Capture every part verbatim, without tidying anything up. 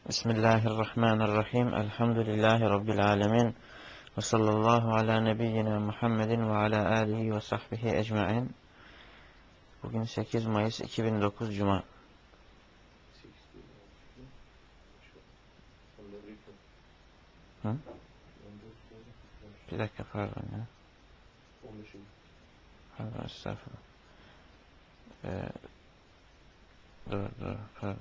Bismillahirrahmanirrahim. Elhamdülillahi Rabbil alemin. Ve sallallahu ala nebiyyina Muhammedin ve ala alihi ve sahbihi ecmain. Bugün sekiz Mayıs iki bin dokuz Cuma. Hı? Bir dakika pardon ya. Pardon estağfurullah. Ee, dur dur pardon.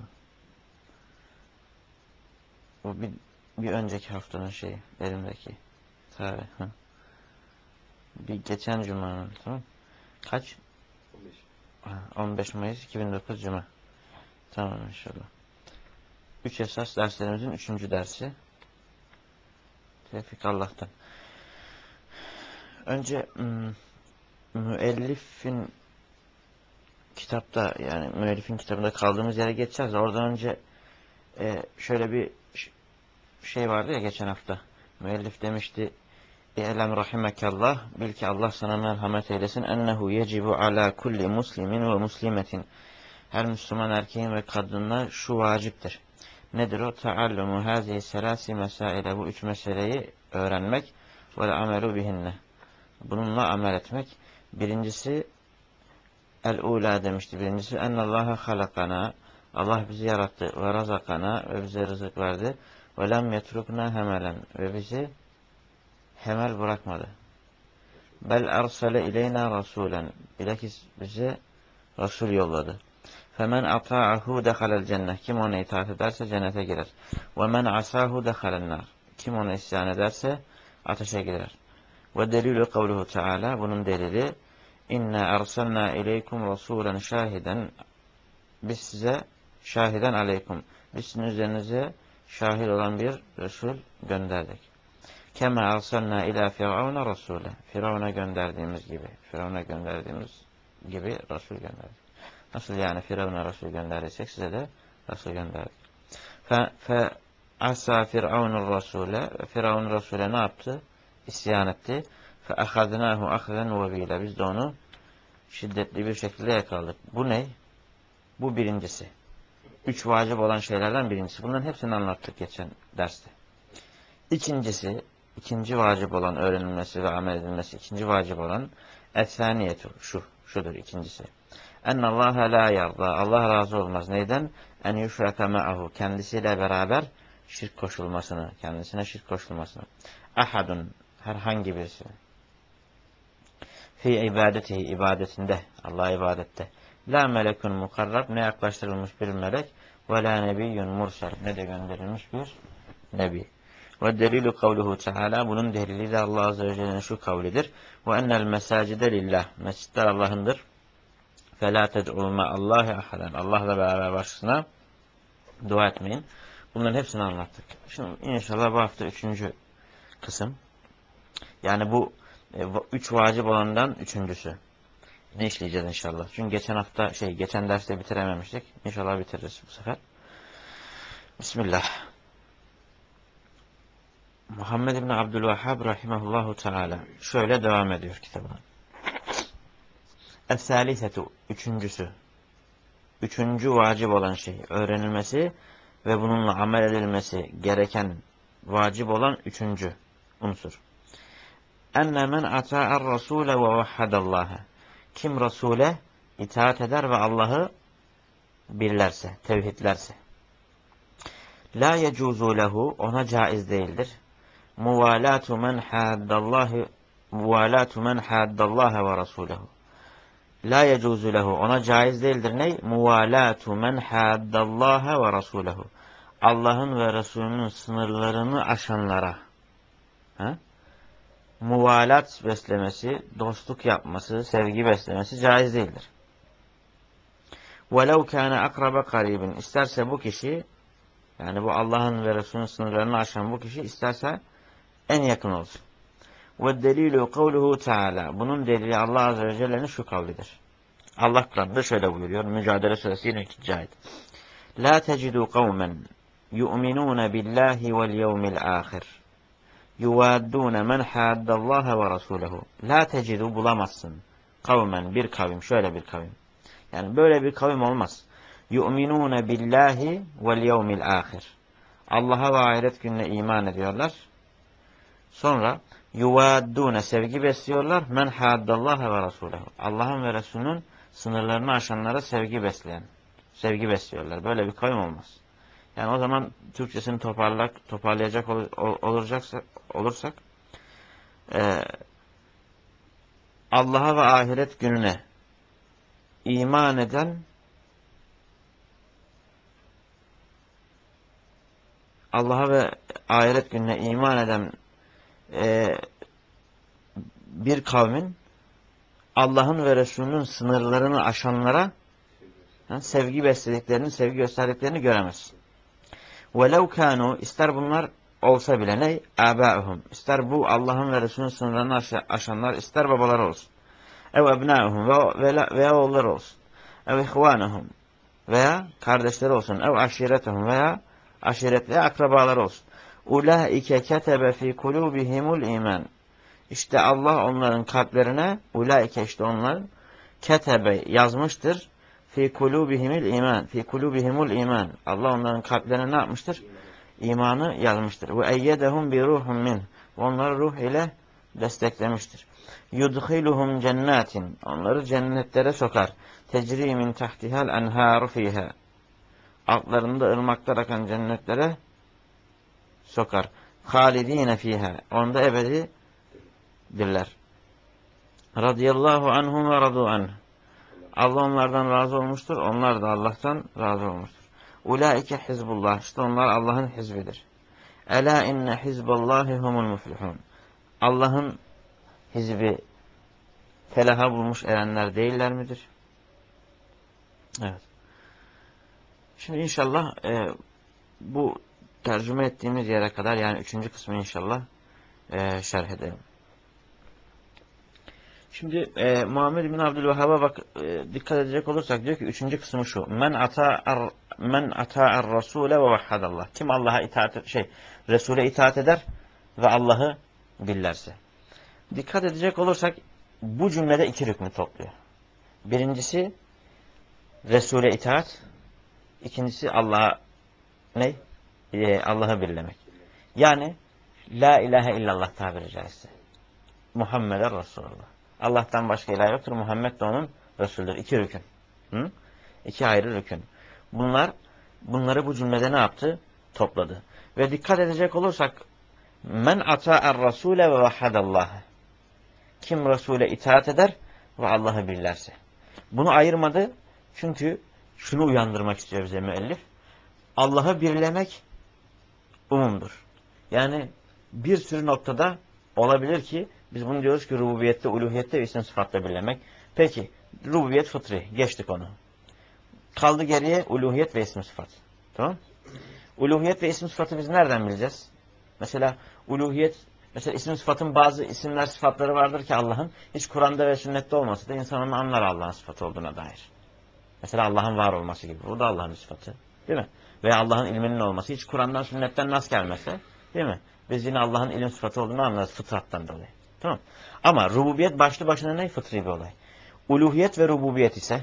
Bu bir, bir önceki haftanın şeyi. Elimdeki. Tarih. Hı. Bir geçen Cuma'nın, tamam. Kaç? on beş. Ha, on beş Mayıs iki bin dokuz Cuma. Tamam inşallah. Üç esas derslerimizin üçüncü dersi. Tevfik Allah'tan. Önce mü, müellifin kitapta, yani müellifin kitabında kaldığımız yere geçeceğiz. Oradan önce e, şöyle bir şey vardı ya geçen hafta. Müellif demişti: "Elem rahimekallah, bil ki Allah sana merhamet eylesin. Ennehu yecibu ala kulli muslimin ve muslimetin." Her Müslüman erkeğin ve kadınına şu vaciptir. Nedir o? Taallumu hazihi selasi mesaile. Bu üç meseleyi öğrenmek ve amelu bihinne. Bununla amel etmek. Birincisi el-ula demişti. Birincisi ennallaha halakana. Allah bizi yarattı ve razakana ve bize rızık verdi. Ve lem yetrukna hemelen ve bizi hemel bırakmadı. Bel ersele ileyna rasulen. Bilakis bize Resul yolladı. Femen ata'ahu dehalel cennet. Kim ona itaat ederse cennete girer. Ve men asahu dehalel nar. Kim ona isyan ederse ateşe girer. Ve delilü kavluhu Teala. Bunun delili İnna ersalna ileykum rasulen şahiden. Biz size şahiden aleykum. Biz sizin üzerinize şahit olan bir Resul gönderdik. Kema ersalna ila firavuna rasule. Firavuna gönderdiğimiz gibi. Firavuna gönderdiğimiz gibi Resul gönderdik. Nasıl yani Firavun'a Resul gönderdiysek size de Resul gönderdik. Fe, fe asa Firavun'ur Rasule. Firavun Resul'e ne yaptı? İsyan etti. Fe ahadnahu ahzen vebila. Biz de onu şiddetli bir şekilde yakaladık. Bu ne? Bu birincisi. Üç vacip olan şeylerden birincisi. Bunların hepsini anlattık geçen derste. İkincisi, ikinci vacip olan öğrenilmesi ve amel edilmesi, ikinci vacip olan et-saniyetu. Şu, şudur ikincisi. Ennallâhe lâ yarda. Allah razı olmaz. Neyden? En yuşreke me'ahu. Kendisiyle beraber şirk koşulmasını, kendisine şirk koşulmasını. Ahadun. Herhangi birisi. Fi ibadetihi. ibadetinde. Allah'a ibadette. La melekun mukarrab. Ne yaklaştırılmış bir melek. Ve la nebiyyun mursel. Ne de gönderilmiş bir nebi. Ve delilu kavluhu Teala. Bunun delili de Allah Azze ve Celle'nin şu kavlidir. Ve ennel mesacide lillah. Mescidler Allah'ındır. فَلَا تَدْعُوا مَا اللّٰهِ اَحَدًا. Allah'la beraber başkasına dua etmeyin. Bunların hepsini anlattık. Şimdi inşallah bu hafta üçüncü kısım. Yani bu e, üç vacip olandan üçüncüsü. Ne işleyeceğiz inşallah? Çünkü geçen hafta şey, geçen derste bitirememiştik. İnşallah bitiririz bu sefer. Bismillah. Muhammed İbni Abdülvehhab rahimahullahu teala şöyle devam ediyor kitabına. Es-salisetu. Üçüncüsü. Üçüncü vacip olan şey öğrenilmesi ve bununla amel edilmesi gereken vacip olan üçüncü unsur. Enne men ata'er rasule ve vahhadallaha. Kim Rasule itaat eder ve Allah'ı birlerse, tevhidlerse. La yecuzu lehu, ona caiz değildir. Muvalatu men haddallahi muvalatu men haddallaha ve rasulehu. La yecuzu lehu, ona caiz değildir ne? Muvalatu men haddallaha ve rasulehu. Allah'ın ve Resulünün sınırlarını aşanlara. Ha? Muvalat beslemesi, dostluk yapması, sevgi beslemesi caiz değildir. وَلَوْ كَانَ akraba karibin. İsterse bu kişi, yani bu Allah'ın ve Resulünün sınırlarını aşan bu kişi isterse en yakın olsun. وَالدَّلِيلُ قَوْلُهُ Teala. Bunun delili Allah Azze ve Celle'nin şu kavlidir. Allah Kur'an'da şöyle buyuruyor. Mücadele Suresi yine ikinci ayet. La tecidu kavmen yu'minun billahi vel yevmil ahir. Yuvaddun men haddallaha ve rasulehu. La tecidu, bulamazsın. Kavmen, bir kavim, şöyle bir kavim. Yani böyle bir kavim olmaz. Yu'minun billahi vel yevmil ahir. Allah'a ve ahiret gününe iman ediyorlar. Sonra yuvaddûne sevgi besliyorlar. Men haddallâhe ve rasûlehu. Allah'ın ve Resulünün sınırlarını aşanlara sevgi besleyen. Sevgi besliyorlar. Böyle bir kavim olmaz. Yani o zaman Türkçesini toparlak, toparlayacak ol, ol, olacaksa, olursak e, Allah'a ve ahiret gününe iman eden Allah'a ve ahiret gününe iman eden e, bir kavmin Allah'ın ve Resulünün sınırlarını aşanlara ha, sevgi beslediklerini, sevgi gösterdiklerini göremez. وَلَوْ كَانُوا ister bunlar olsa bile ne? آبَاءُهُمْ ister bu Allah'ın ve Resulünün sınırlarını aşanlar, ister babalar olsun. اَوْ اَبْنَاءُهُمْ veya oğullar olsun. اَوْ اِخْوَانُهُمْ veya kardeşleri olsun. اَوْ aşiretehum veya aşiret veya akrabalar olsun. اُولَٰئِكَ كَتَبَ ف۪ي قُلُوبِهِمُ الْا۪يمَانِ İşte Allah onların kalplerine, ulaike işte onlar, ketebe yazmıştır. Fi kulubihimul iman. Fi kulubihimul iman. Allah onların kalplerine ne yapmıştır? İmanı yazmıştır. Ve eyyedehum bi ruhun min. Onları ruh ile desteklemiştir. Yudkhiluhum cennetin. Onları cennetlere sokar. Tecri min tahtihal enharu fiha. Altlarında ırmaklar akan cennetlere sokar. Halidine fiha. Onda ebedi dirler. Radiyallahu anhum ve radu anh. Allah onlardan razı olmuştur. Onlar da Allah'tan razı olmuştur. Ulaike hizbullah. İşte onlar Allah'ın hizbidir. Ela inne hizballahi humul muflihun. Allah'ın hizbi felaha bulmuş erenler değiller midir? Evet. Şimdi inşallah e, bu tercüme ettiğimiz yere kadar yani üçüncü kısmı inşallah e, şerh edelim. Şimdi e, Muhammed bin Abdülvehhab'a bak e, dikkat edecek olursak diyor ki üçüncü kısmı şu. Men ata'ar men ata'ar Rasule ve vahhadallah. Kim Allah'a itaat şey Resul'e itaat eder ve Allah'ı billerse. Dikkat edecek olursak bu cümlede iki rükmü topluyor. Birincisi Resul'e itaat, ikincisi Allah'a ne? E, Allah'ı birlemek. Yani la ilahe illallah tabiri caizse. Muhammeden Resulullah. Allah'tan başka ilah yoktur. Muhammed de onun Resulüdür. İki rükün. Hı? İki ayrı rükün. Bunlar, bunları bu cümlede ne yaptı? Topladı. Ve dikkat edecek olursak men ata'er rasule ve vahhadallah. Kim Resul'e itaat eder ve Allah'ı billerse. Bunu ayırmadı. Çünkü şunu uyandırmak istiyor bize müellif. Allah'ı birlemek umumdur. Yani bir sürü noktada olabilir ki biz bunu diyoruz ki rububiyette, uluhiyette ve isim sıfatla birlemek. Peki rububiyet fıtri. Geçtik onu. Kaldı geriye uluhiyet ve isim sıfat. Tamam? Uluhiyet ve isim sıfatı biz nereden bileceğiz? Mesela uluhiyet, mesela isim sıfatın bazı isimler sıfatları vardır ki Allah'ın hiç Kur'an'da ve sünnette olmasa da insan onu anlar Allah'ın sıfatı olduğuna dair. Mesela Allah'ın var olması gibi. Bu da Allah'ın sıfatı. Değil mi? Veya Allah'ın ilminin olması. Hiç Kur'an'dan sünnetten nas gelmese. Değil mi? Biz yine Allah'ın ilim sıfatı olduğunu anlarız fıtrattan dolayı. Tamam. Ama rububiyet başlı başına ne? Fıtri bir olay. Uluhiyet ve rububiyet ise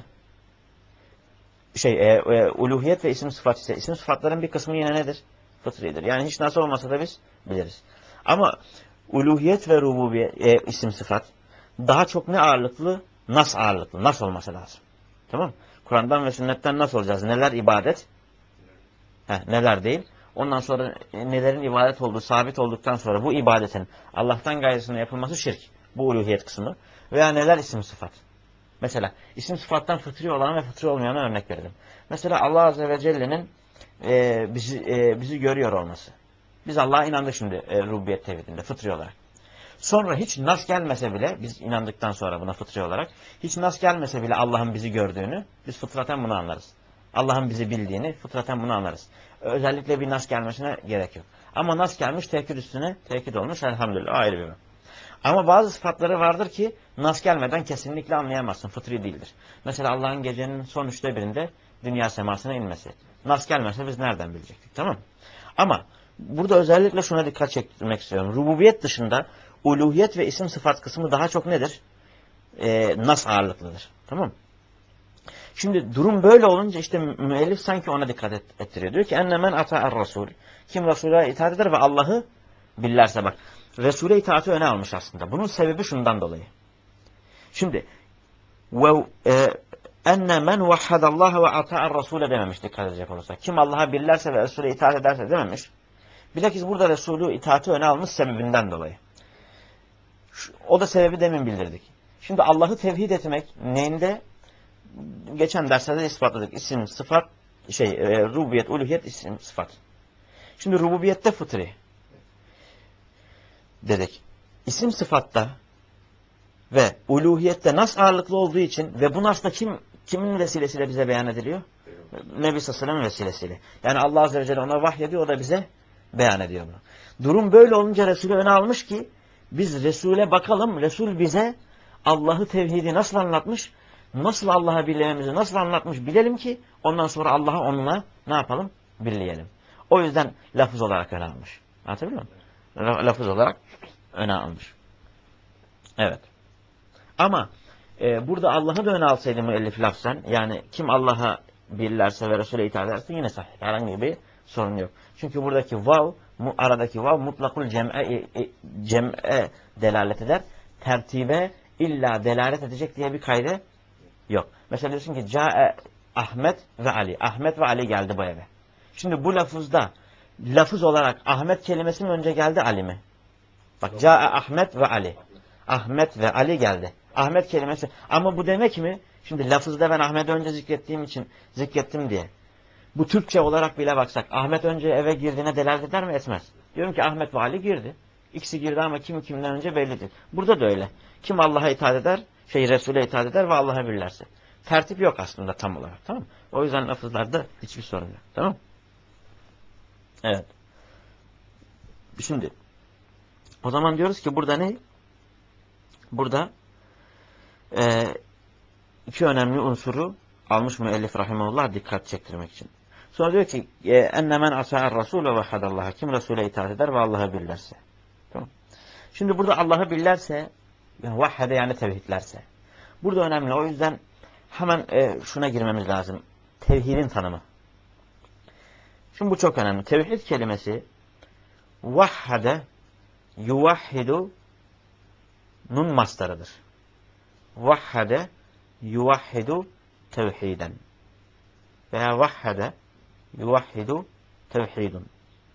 şey, e, e, uluhiyet ve isim sıfat ise isim sıfatların bir kısmı yine nedir? Fıtridir. Yani hiç nasıl olmasa da biz biliriz. Ama uluhiyet ve rububiyet e, isim sıfat daha çok ne ağırlıklı? Nas ağırlıklı. Nas olması lazım. Tamam mı? Kur'an'dan ve sünnetten nasıl olacağız? Neler ibadet? Heh, neler değil? Ondan sonra nelerin ibadet olduğu sabit olduktan sonra bu ibadetin Allah'tan gayrısına yapılması şirk. Bu uluhiyet kısmı. Veya neler isim sıfat? Mesela isim sıfattan fıtri olan ve fıtri olmayana örnek verelim. Mesela Allah Azze ve Celle'nin e, bizi, e, bizi görüyor olması. Biz Allah'a inandık şimdi e, rububiyet tevhidinde fıtri olarak. Sonra hiç nas gelmese bile biz inandıktan sonra buna fıtri olarak hiç nas gelmese bile Allah'ın bizi gördüğünü biz fıtraten bunu anlarız. Allah'ın bizi bildiğini fıtraten bunu anlarız. Özellikle bir nas gelmesine gerek yok. Ama nas gelmiş tekit üstüne tekit olmuş elhamdülillah ayrı bir. Ama bazı sıfatları vardır ki nas gelmeden kesinlikle anlayamazsın. Fıtri değildir. Mesela Allah'ın gecenin son üçte birinde dünya semasına inmesi. Nas gelmese biz nereden bilecektik, tamam mı? Ama burada özellikle şuna dikkat çekmek istiyorum. Rububiyet dışında uluhiyet ve isim sıfat kısmı daha çok nedir? Ee, nas ağırlıklıdır. Tamam mı? Şimdi durum böyle olunca işte müellif sanki ona dikkat et, ettiriyor. Diyor ki enne men ata'er rasul. Kim Resul'e itaat eder ve Allah'ı billerse bak. Resul'e itaati öne almış aslında. Bunun sebebi şundan dolayı. Şimdi ve enne men vahhadallaha ve ata'er rasule dememiş dikkat edecek olursak. Kim Allah'a billerse ve Resul'e itaat ederse dememiş. Bilakis burada Resul'ü itaati öne almış sebebinden dolayı. O da sebebi demin bildirdik. Şimdi Allah'ı tevhid etmek neyinde? Geçen derslerde ispatladık. İsim, sıfat, şey, e, rububiyet, uluhiyet, isim, sıfat. Şimdi rububiyette fıtri dedik. İsim sıfatta ve uluhiyette nas ağırlıklı olduğu için ve bu nas da kim, kimin vesilesiyle bize beyan ediliyor? Nebi sallallahu aleyhi ve sellem'in vesilesiyle. Yani Allah azze ve celle ona vahyediyor, o da bize beyan ediyor bunu. Durum böyle olunca Resulü öne almış ki biz Resul'e bakalım. Resul bize Allah'ı tevhidi nasıl anlatmış? Nasıl Allah'a birlememizi nasıl anlatmış bilelim ki ondan sonra Allah'ı onunla ne yapalım? Birleyelim. O yüzden lafız olarak öne almış. Anlatabiliyor muyum? Lafız olarak öne almış. Evet. Ama e, burada Allah'ı da öne alsaydı müellif lafzen, yani kim Allah'a birlerse ve Resul'e itaat ederse yine sahih. Herhangi bir sorun yok. Çünkü buradaki vav, mu, aradaki vav mutlakul cem'e, e, cem'e delalet eder. Tertibe illa delalet edecek diye bir kaydı yok. Mesela diyorsun ki Câe Ahmet ve Ali. Ahmet ve Ali geldi bu eve. Şimdi bu lafızda lafız olarak Ahmet kelimesi mi önce geldi, Ali mi? Bak Câe Ahmet ve Ali. Ahmet ve Ali geldi. Ahmet kelimesi. Ama bu demek mi? Şimdi lafızda ben Ahmet'i önce zikrettiğim için zikrettim diye. Bu Türkçe olarak bile baksak Ahmet önce eve girdiğine delalet eder mi? Etmez. Diyorum ki Ahmet ve Ali girdi. İkisi girdi ama kim kimden önce bellidir. Burada da öyle. Kim Allah'a itaat eder, şey Resul'e itaat eder ve Allah'a birlerse. Tertip yok aslında tam olarak. Tamam mı? O yüzden lafızlarda hiçbir sorun yok. Tamam mı? Evet. Şimdi o zaman diyoruz ki burada ne? Burada e, iki önemli unsuru almış müellif rahimahullah dikkat çektirmek için. Sonra diyor ki enne men asa'er rasule ve vahhadallaha. Kim Resul'e itaat eder ve Allah'ı billerse. Tamam. Şimdi burada Allah'ı billerse, yani vahhede yani tevhidlerse. Burada önemli. O yüzden hemen e, şuna girmemiz lazım. Tevhidin tanımı. Şimdi bu çok önemli. Tevhid kelimesi vahhede yuvahhidu nun mastarıdır. Vahhede yuvahhidu tevhiden. Veya vahhede yuvahhidu tevhidun.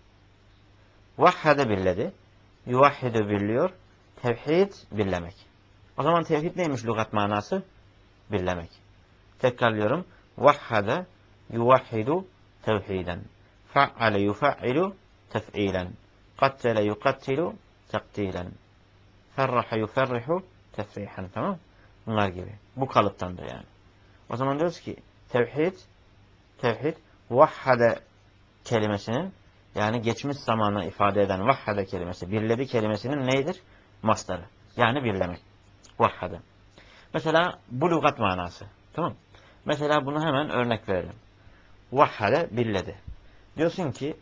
Vahhede birledi. Yuvahhidu birliyor. Tevhid birlemek. O zaman tevhid neymiş lügat manası? Birlemek. Tekrarlıyorum. Vahhede yuvahhidu tevhiden. Fa'ale yufa'ilu tef'ilen. Kattele yukattilu taktilen. Ferraha yuferrihu tefrihan. Tamam. Bunlar gibi. Bu kalıptandır yani. O zaman diyoruz ki tevhid tevhid vahhade kelimesinin, yani geçmiş zamana ifade eden vahhade kelimesi, birledi kelimesinin neydir? Mastarı. Yani birlemek. Vahhade. Mesela bu lügat manası. Tamam. Mesela bunu hemen örnek verelim. Vahhade birledi. Diyorsun ki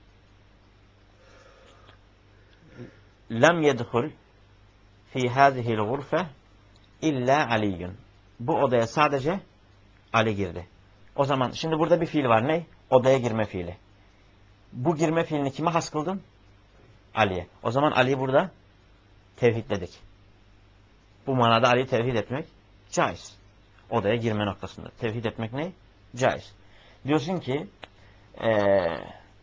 lem yedhul fi hâzihil gurfe illa aliyyun. Bu odaya sadece Ali girdi. O zaman şimdi burada bir fiil var. Ne? Odaya girme fiili. Bu girme fiilini kime has kıldın? Ali'ye. O zaman Ali'yi burada tevhidledik. Bu manada Ali'yi tevhid etmek caiz. Odaya girme noktasında. Tevhid etmek ne? Caiz. Diyorsun ki ee,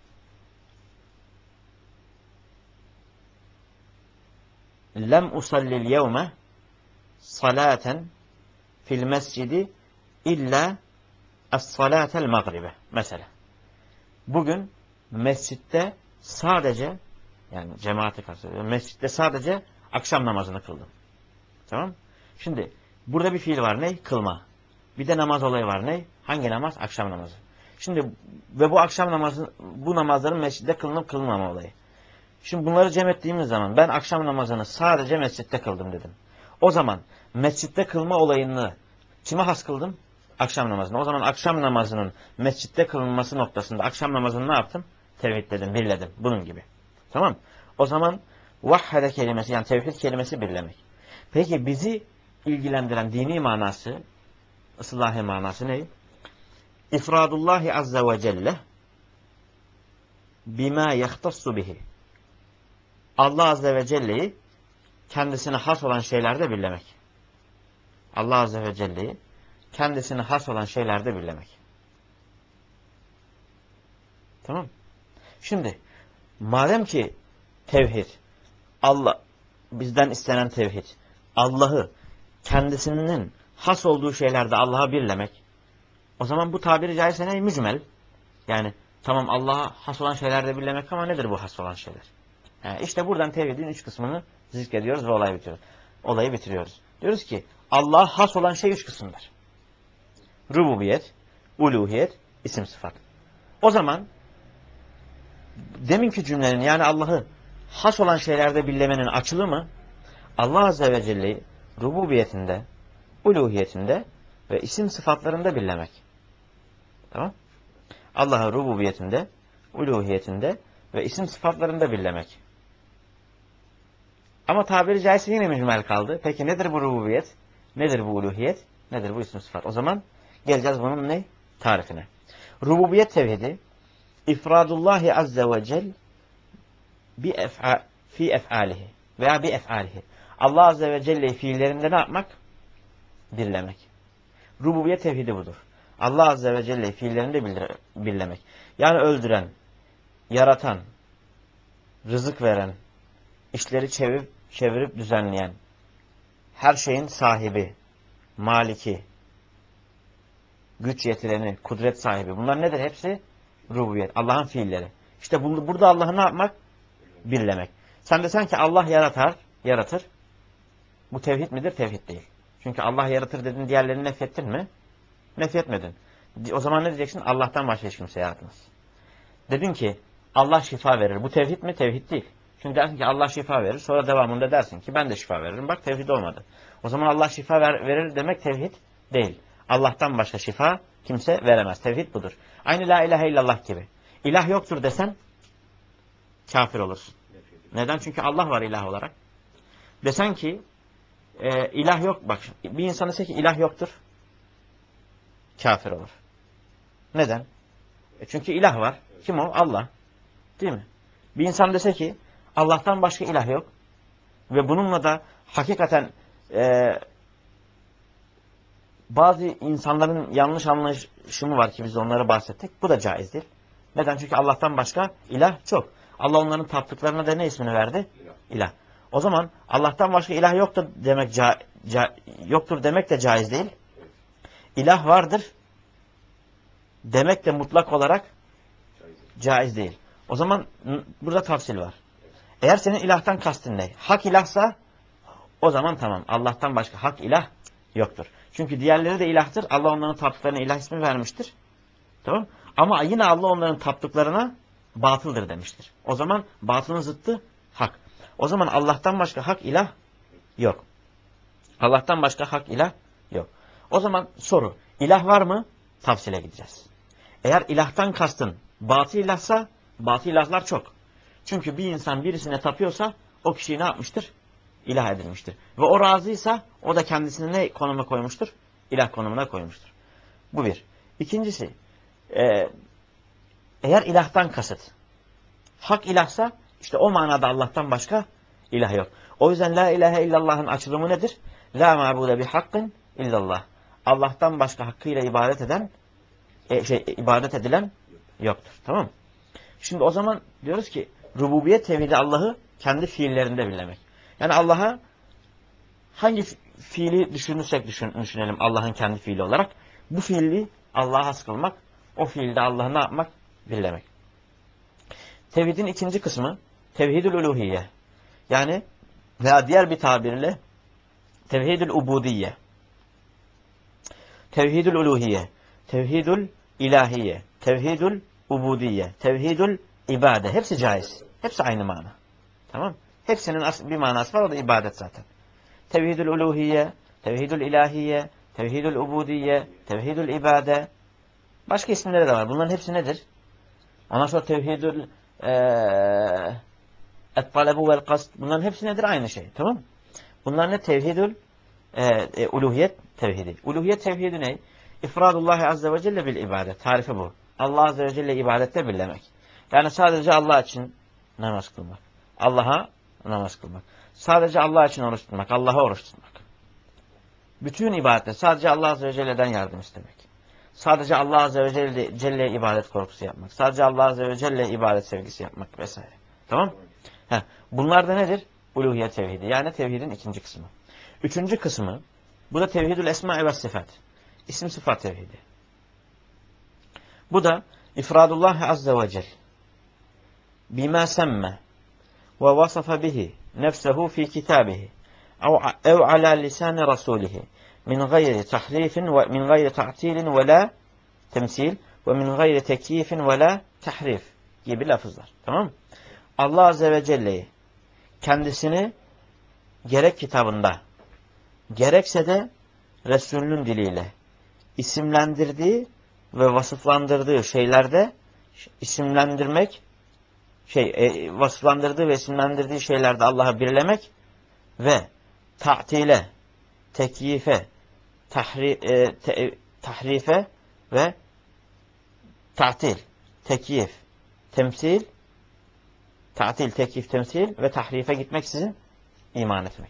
lem usallil yevme salaten fil mescidi illa es-salatel magribe. Mesela. Bugün mescitte sadece, yani cemaati kastediyorum, mescitte sadece akşam namazını kıldım. Tamam. Şimdi burada bir fiil var. Ne? Kılma. Bir de namaz olayı var. Ne? Hangi namaz? Akşam namazı. Şimdi ve bu akşam namazı, bu namazların mescitte kılınıp kılınmama olayı. Şimdi bunları cem ettiğimiz zaman ben akşam namazını sadece mescitte kıldım dedim. O zaman mescitte kılma olayını kime has kıldım? Akşam namazını. O zaman akşam namazının mescitte kılınması noktasında akşam namazını ne yaptım? Tevhidledim, birledim. Bunun gibi. Tamam. O zaman vahhede kelimesi, yani tevhid kelimesi birlemek. Peki bizi ilgilendiren dini manası, ıslahi manası ne? İfradullahi azze ve celle bima yahtassu bihi. Allah azze ve celle'yi kendisine has olan şeylerde birlemek. Allah azze ve celle'yi kendisine has olan şeylerde birlemek. Tamam. Şimdi madem ki tevhid, Allah bizden istenen tevhid, Allah'ı kendisinin has olduğu şeylerde Allah'a birlemek. O zaman bu tabiri caizse ne? Mücmel. Yani tamam Allah'a has olan şeylerde birlemek ama nedir bu has olan şeyler? Yani işte buradan tevhidin üç kısmını zikrediyoruz ve olayı bitiriyoruz. Olayı bitiriyoruz. Diyoruz ki Allah'a has olan şey üç kısımdır. Rububiyet, uluhiyet, isim sıfat. O zaman deminki cümlenin yani Allah'ı has olan şeylerde birlemenin açılımı Allah azze ve celle'yi rububiyetinde, uluhiyetinde ve isim sıfatlarında birlemek. Tamam? Allah'ı rububiyetinde, uluhiyetinde ve isim sıfatlarında birlemek. Ama tabiri caizse yine mücmel kaldı. Peki nedir bu rububiyet? Nedir bu uluhiyet? Nedir bu isim sıfat? O zaman geleceğiz bunun ne? Tarifine. Rububiyet tevhidi ifradullahi azze ve cel bi ef'a fi ef'alihi veya bi ef'alihi. Allah azze ve celle'yi fiillerinde ne yapmak? Birlemek. Rububiyet tevhidi budur. Allah azze ve celle'yi fiillerinde birlemek. Yani öldüren, yaratan, rızık veren, işleri çevirip, çevirip düzenleyen, her şeyin sahibi, maliki, güç yetireni, kudret sahibi. Bunlar nedir? Hepsi rububiyet. Allah'ın fiilleri. İşte bu, burada Allah'ı ne yapmak? Birlemek. Sen desen ki Allah yaratar, yaratır. Bu tevhid midir? Tevhid değil. Çünkü Allah yaratır dedin, diğerlerini nefrettin mi? Nefretmedin. O zaman ne diyeceksin? Allah'tan başka hiç kimse yaratmaz. Dedin ki Allah şifa verir. Bu tevhid mi? Tevhid değil. Çünkü dersin ki Allah şifa verir. Sonra devamında dersin ki ben de şifa veririm. Bak tevhid olmadı. O zaman Allah şifa ver, verir demek tevhid değil. Allah'tan başka şifa kimse veremez. Tevhid budur. Aynı la ilahe illallah gibi. İlah yoktur desen kafir olursun. Neden? Çünkü Allah var ilah olarak. Desen ki e, ilah yok. Bak bir insan dese ki ilah yoktur. Kafir olur. Neden? E çünkü ilah var. Kim o? Allah. Değil mi? Bir insan dese ki Allah'tan başka ilah yok ve bununla da hakikaten e, bazı insanların yanlış anlaşımı var ki biz onlara bahsettik. Bu da caizdir. Neden? Çünkü Allah'tan başka ilah çok. Allah onların taptıklarına da ne ismini verdi? İlah. İlah. O zaman Allah'tan başka ilah yoktur demek ca, ca, yoktur demek de caiz değil. İlah vardır demek de mutlak olarak caiz değil. O zaman burada tafsil var. Eğer senin ilahtan kastın ne? Hak ilahsa o zaman tamam. Allah'tan başka hak ilah yoktur. Çünkü diğerleri de ilahtır. Allah onların taptıklarına ilah ismi vermiştir. Tamam? Ama yine Allah onların taptıklarına batıldır demiştir. O zaman batılın zıttı hak. O zaman Allah'tan başka hak ilah yok. Allah'tan başka hak ilah yok. O zaman soru. İlah var mı? Tafsile gideceğiz. Eğer ilahtan kastın batıl ilahsa batıl ilahlar çok. Çünkü bir insan birisine tapıyorsa o kişiyi ne yapmıştır? İlah edilmiştir. Ve o razıysa o da kendisini ne konuma koymuştur? İlah konumuna koymuştur. Bu bir. İkincisi e, eğer ilahtan kasıt hak ilahsa işte o manada Allah'tan başka ilah yok. O yüzden la ilahe illallah'ın açılımı nedir? La ma'bude bi hakkın illallah. Allah'tan başka hakkıyla ibadet eden e, şey ibadet edilen yoktur. Tamam mı? Şimdi o zaman diyoruz ki rububiyet tevhidi Allah'ı kendi fiillerinde birlemek. Yani Allah'a hangi fiili düşünürsek düşün, düşünelim Allah'ın kendi fiili olarak. Bu fiili Allah'a has kılmak, o fiilde Allah'ı ne yapmak? Birlemek. Tevhidin ikinci kısmı tevhidül uluhiyye. Yani veya diğer bir tabirle tevhidül ubudiyye. Tevhidül uluhiyye. Tevhidül ilahiyye. Tevhidül ubudiyye. Tevhidül ibade. Hepsi caiz. Hepsi aynı mana. Tamam? Hepsinin bir manası var, o da ibadet zaten. Tevhidül uluhiyye, tevhidül ilahiyye, tevhidül ubudiyye, tevhidül ibade. Başka isimleri de var. Bunların hepsi nedir? Ondan sonra tevhidül et-talebu vel kast. Bunların hepsi nedir? Aynı şey. Tamam mı? Bunlar ne? Tevhidül e, e, uluhiyet tevhidi. Uluhiyet tevhidi ne? İfradullahi azze ve celle bil ibadet. Tarifi bu. Allah azze ve celle ibadette birlemek. Yani sadece Allah için namaz kılmak. Allah'a namaz kılmak. Sadece Allah için oruç tutmak. Allah'a oruç tutmak. Bütün ibadette sadece Allah azze ve celle'den yardım istemek. Sadece Allah azze ve celle, Celle'ye ibadet korkusu yapmak. Sadece Allah azze ve celle'ye ibadet sevgisi yapmak vesaire. Tamam? Heh. Bunlar da nedir? Uluhiyet tevhidi. Yani tevhidin ikinci kısmı. Üçüncü kısmı, bu da tevhidül esma ve sıfat. İsim sıfat tevhidi. Bu da ifradullah azze ve celle bima semme ve vasafa bihi nefsehu fi kitabihi ev ala lisan rasulihi min gayri tahrifin ve min gayri ta'tilin ve la temsil ve min gayri tekyifin ve la tahrif gibi lafızlar. Tamam mı? Allah azze ve celle'yi kendisini gerek kitabında gerekse de Resulünün diliyle isimlendirdiği ve vasıflandırdığı şeylerde isimlendirmek, şey e, vasıflandırdığı ve isimlendirdiği şeylerde Allah'ı birlemek ve ta'tile, tekyife, tahri, e, te, tahrife ve ta'til, tekyif, temsil, ta'til, tekyif, temsil ve tahrife gitmeksizin iman etmek.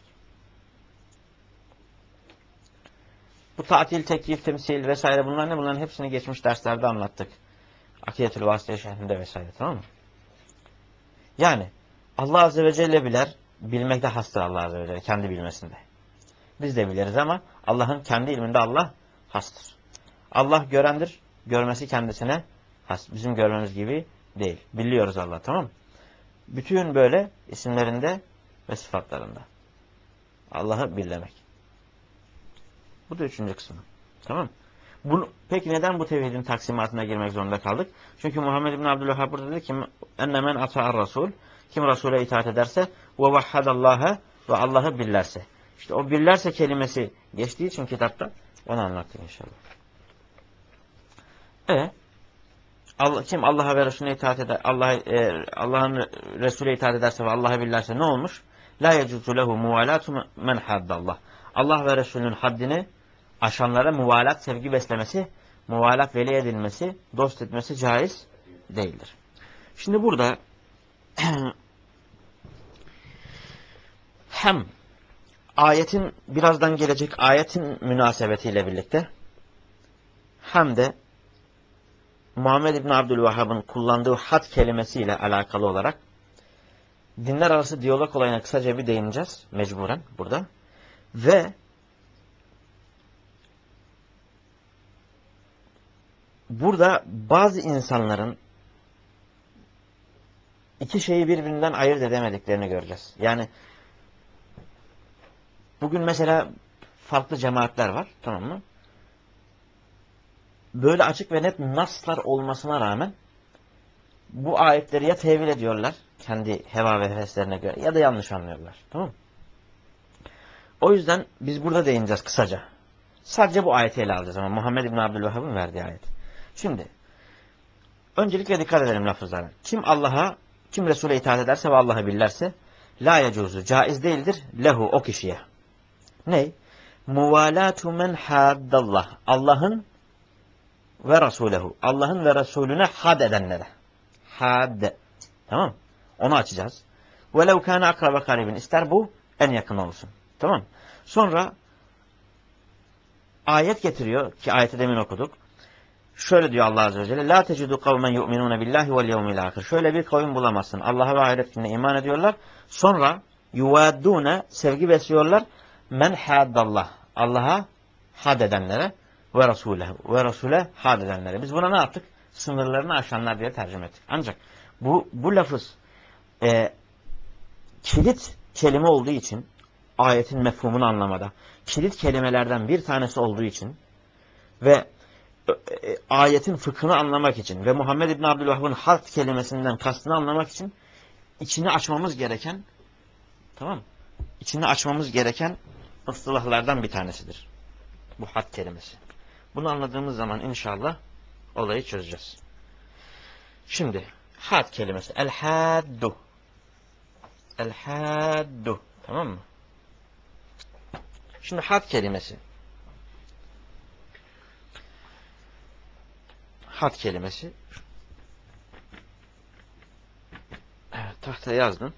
Bu tatil, teklif, temsil vesaire bunlar ne? Bunların hepsini geçmiş derslerde anlattık. Akidetül Vasıta şehrinde vesaire, tamam mı? Yani Allah azze ve celle bilir, bilmekte hastır Allah azze ve celle, kendi bilmesinde. Biz de biliriz ama Allah'ın kendi ilminde Allah hastır. Allah görendir, görmesi kendisine has. Bizim görmemiz gibi değil. Biliyoruz Allah, tamam mı? Bütün böyle isimlerinde ve sıfatlarında. Allah'ı birlemek. Bu da üçüncü kısmı. Tamam. Bunu, peki neden bu tevhidin taksimatına girmek zorunda kaldık? Çünkü Muhammed İbn Abdülvehhab burada dedi ki enne men ata'ar rasul, kim Resul'e itaat ederse ve vahhadallaha ve Allah'ı birlerse. İşte o birlerse kelimesi geçtiği için kitapta onu anlattık inşallah. E Allah, kim Allah'a ve Resulüne itaat eder, Allah e, Allah'ın Resulüne itaat ederse ve Allah'ı birlerse ne olmuş? La yecuzu lehu muvalatu men haddallah. Allah ve Resulünün haddini aşanlara muvalat, sevgi beslemesi, muvalat veli edilmesi, dost etmesi caiz değildir. Şimdi burada hem ayetin, birazdan gelecek ayetin münasebetiyle birlikte hem de Muhammed İbn Abdülvehhab'ın kullandığı had kelimesiyle alakalı olarak dinler arası diyalog olayına kısaca bir değineceğiz mecburen burada. Ve burada bazı insanların iki şeyi birbirinden ayırt edemediklerini göreceğiz. Yani bugün mesela farklı cemaatler var, tamam mı? Böyle açık ve net naslar olmasına rağmen bu ayetleri ya tevil ediyorlar kendi heva ve heveslerine göre ya da yanlış anlıyorlar. Tamam mı? O yüzden biz burada değineceğiz kısaca. Sadece bu ayeti ele alacağız ama Muhammed İbn Abdülvehhab'ın verdiği ayet. Şimdi öncelikle dikkat edelim lafızlara. Kim Allah'a, kim Resul'e itaat ederse ve Allah'ı bilirse la yecuzu, caiz değildir lehu, o kişiye. Ne? Muvalatu men haddallah. Allah'ın ve Resulehu. Allah'ın ve Resulüne had edenlere. Had. Tamam. Onu açacağız. Velev kâne akrabe karibin. İster bu en yakın olsun. Tamam. Sonra ayet getiriyor ki ayeti demin okuduk. Şöyle diyor Allah Azze ve Celle. La tecidu kavmen yu'minune billahi vel yevmil ahir. Şöyle bir kavim bulamazsın. Allah'a ve ahiret gününe iman ediyorlar. Sonra yuvaddune, sevgi besliyorlar. Men haddallah. Allah'a had edenlere ve Resulehu. Ve Resul'e had edenlere. Biz buna ne yaptık? Sınırlarını aşanlar diye tercüme ettik. Ancak bu, bu lafız e, kilit kelime olduğu için ayetin mefhumunu anlamada kilit kelimelerden bir tanesi olduğu için ve e, ayetin fıkhını anlamak için ve Muhammed İbn Abdülvehhab'ın had kelimesinden kastını anlamak için içini açmamız gereken, tamam mı? İçini açmamız gereken ıstılahlardan bir tanesidir bu had kelimesi. Bunu anladığımız zaman inşallah olayı çözeceğiz. Şimdi had kelimesi. El-haddu. El-haddu. Tamam mı? Şimdi had kelimesi. had kelimesi. Evet, tahtaya yazdım.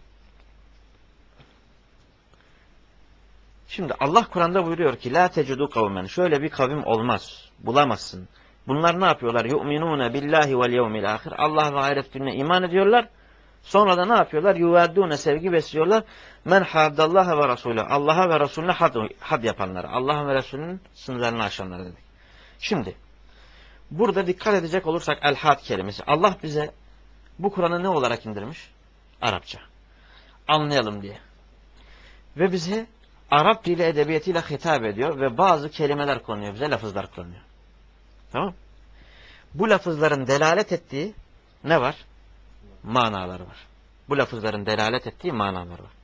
Şimdi Allah Kur'an'da buyuruyor ki la tecidu kavmen. Şöyle bir kavim olmaz. Bulamazsın. Bunlar ne yapıyorlar? Yu'minune billahi vel yevmil ahir. Allah ve ahiret gününe iman ediyorlar. Sonra da ne yapıyorlar? Yuvaddune, sevgi besliyorlar. Men haddallaha ve Resulü. Allah'a ve Resulüne had, had yapanları. Allah ve Resulünün sınırlarını aşanları dedik. Şimdi burada dikkat edecek olursak el-had kelimesi. Allah bize bu Kur'an'ı ne olarak indirmiş? Arapça. Anlayalım diye. Ve bize Arap dili edebiyatıyla hitap ediyor ve bazı kelimeler kullanıyor. Bize lafızlar kullanıyor. Tamam. Bu lafızların delalet ettiği ne var? Manaları var. Bu lafızların delalet ettiği manalar var.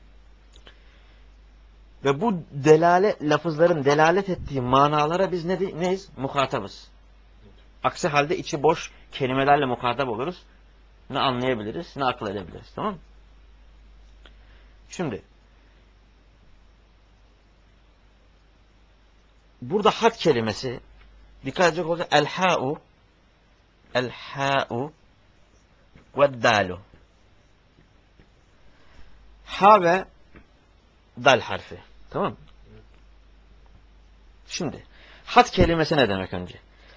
Ve bu delale, lafızların delalet ettiği manalara biz ne, neyiz? Muhatabız. Aksi halde içi boş kelimelerle muhatap oluruz. Ne anlayabiliriz, ne akıl edebiliriz. Tamam mı? Şimdi burada had kelimesi dikkat edecek olacak. El-ha'u El-ha'u ve-dalu. Ha ve dal harfi. Tamam mı? Şimdi had kelimesi ne demek önce?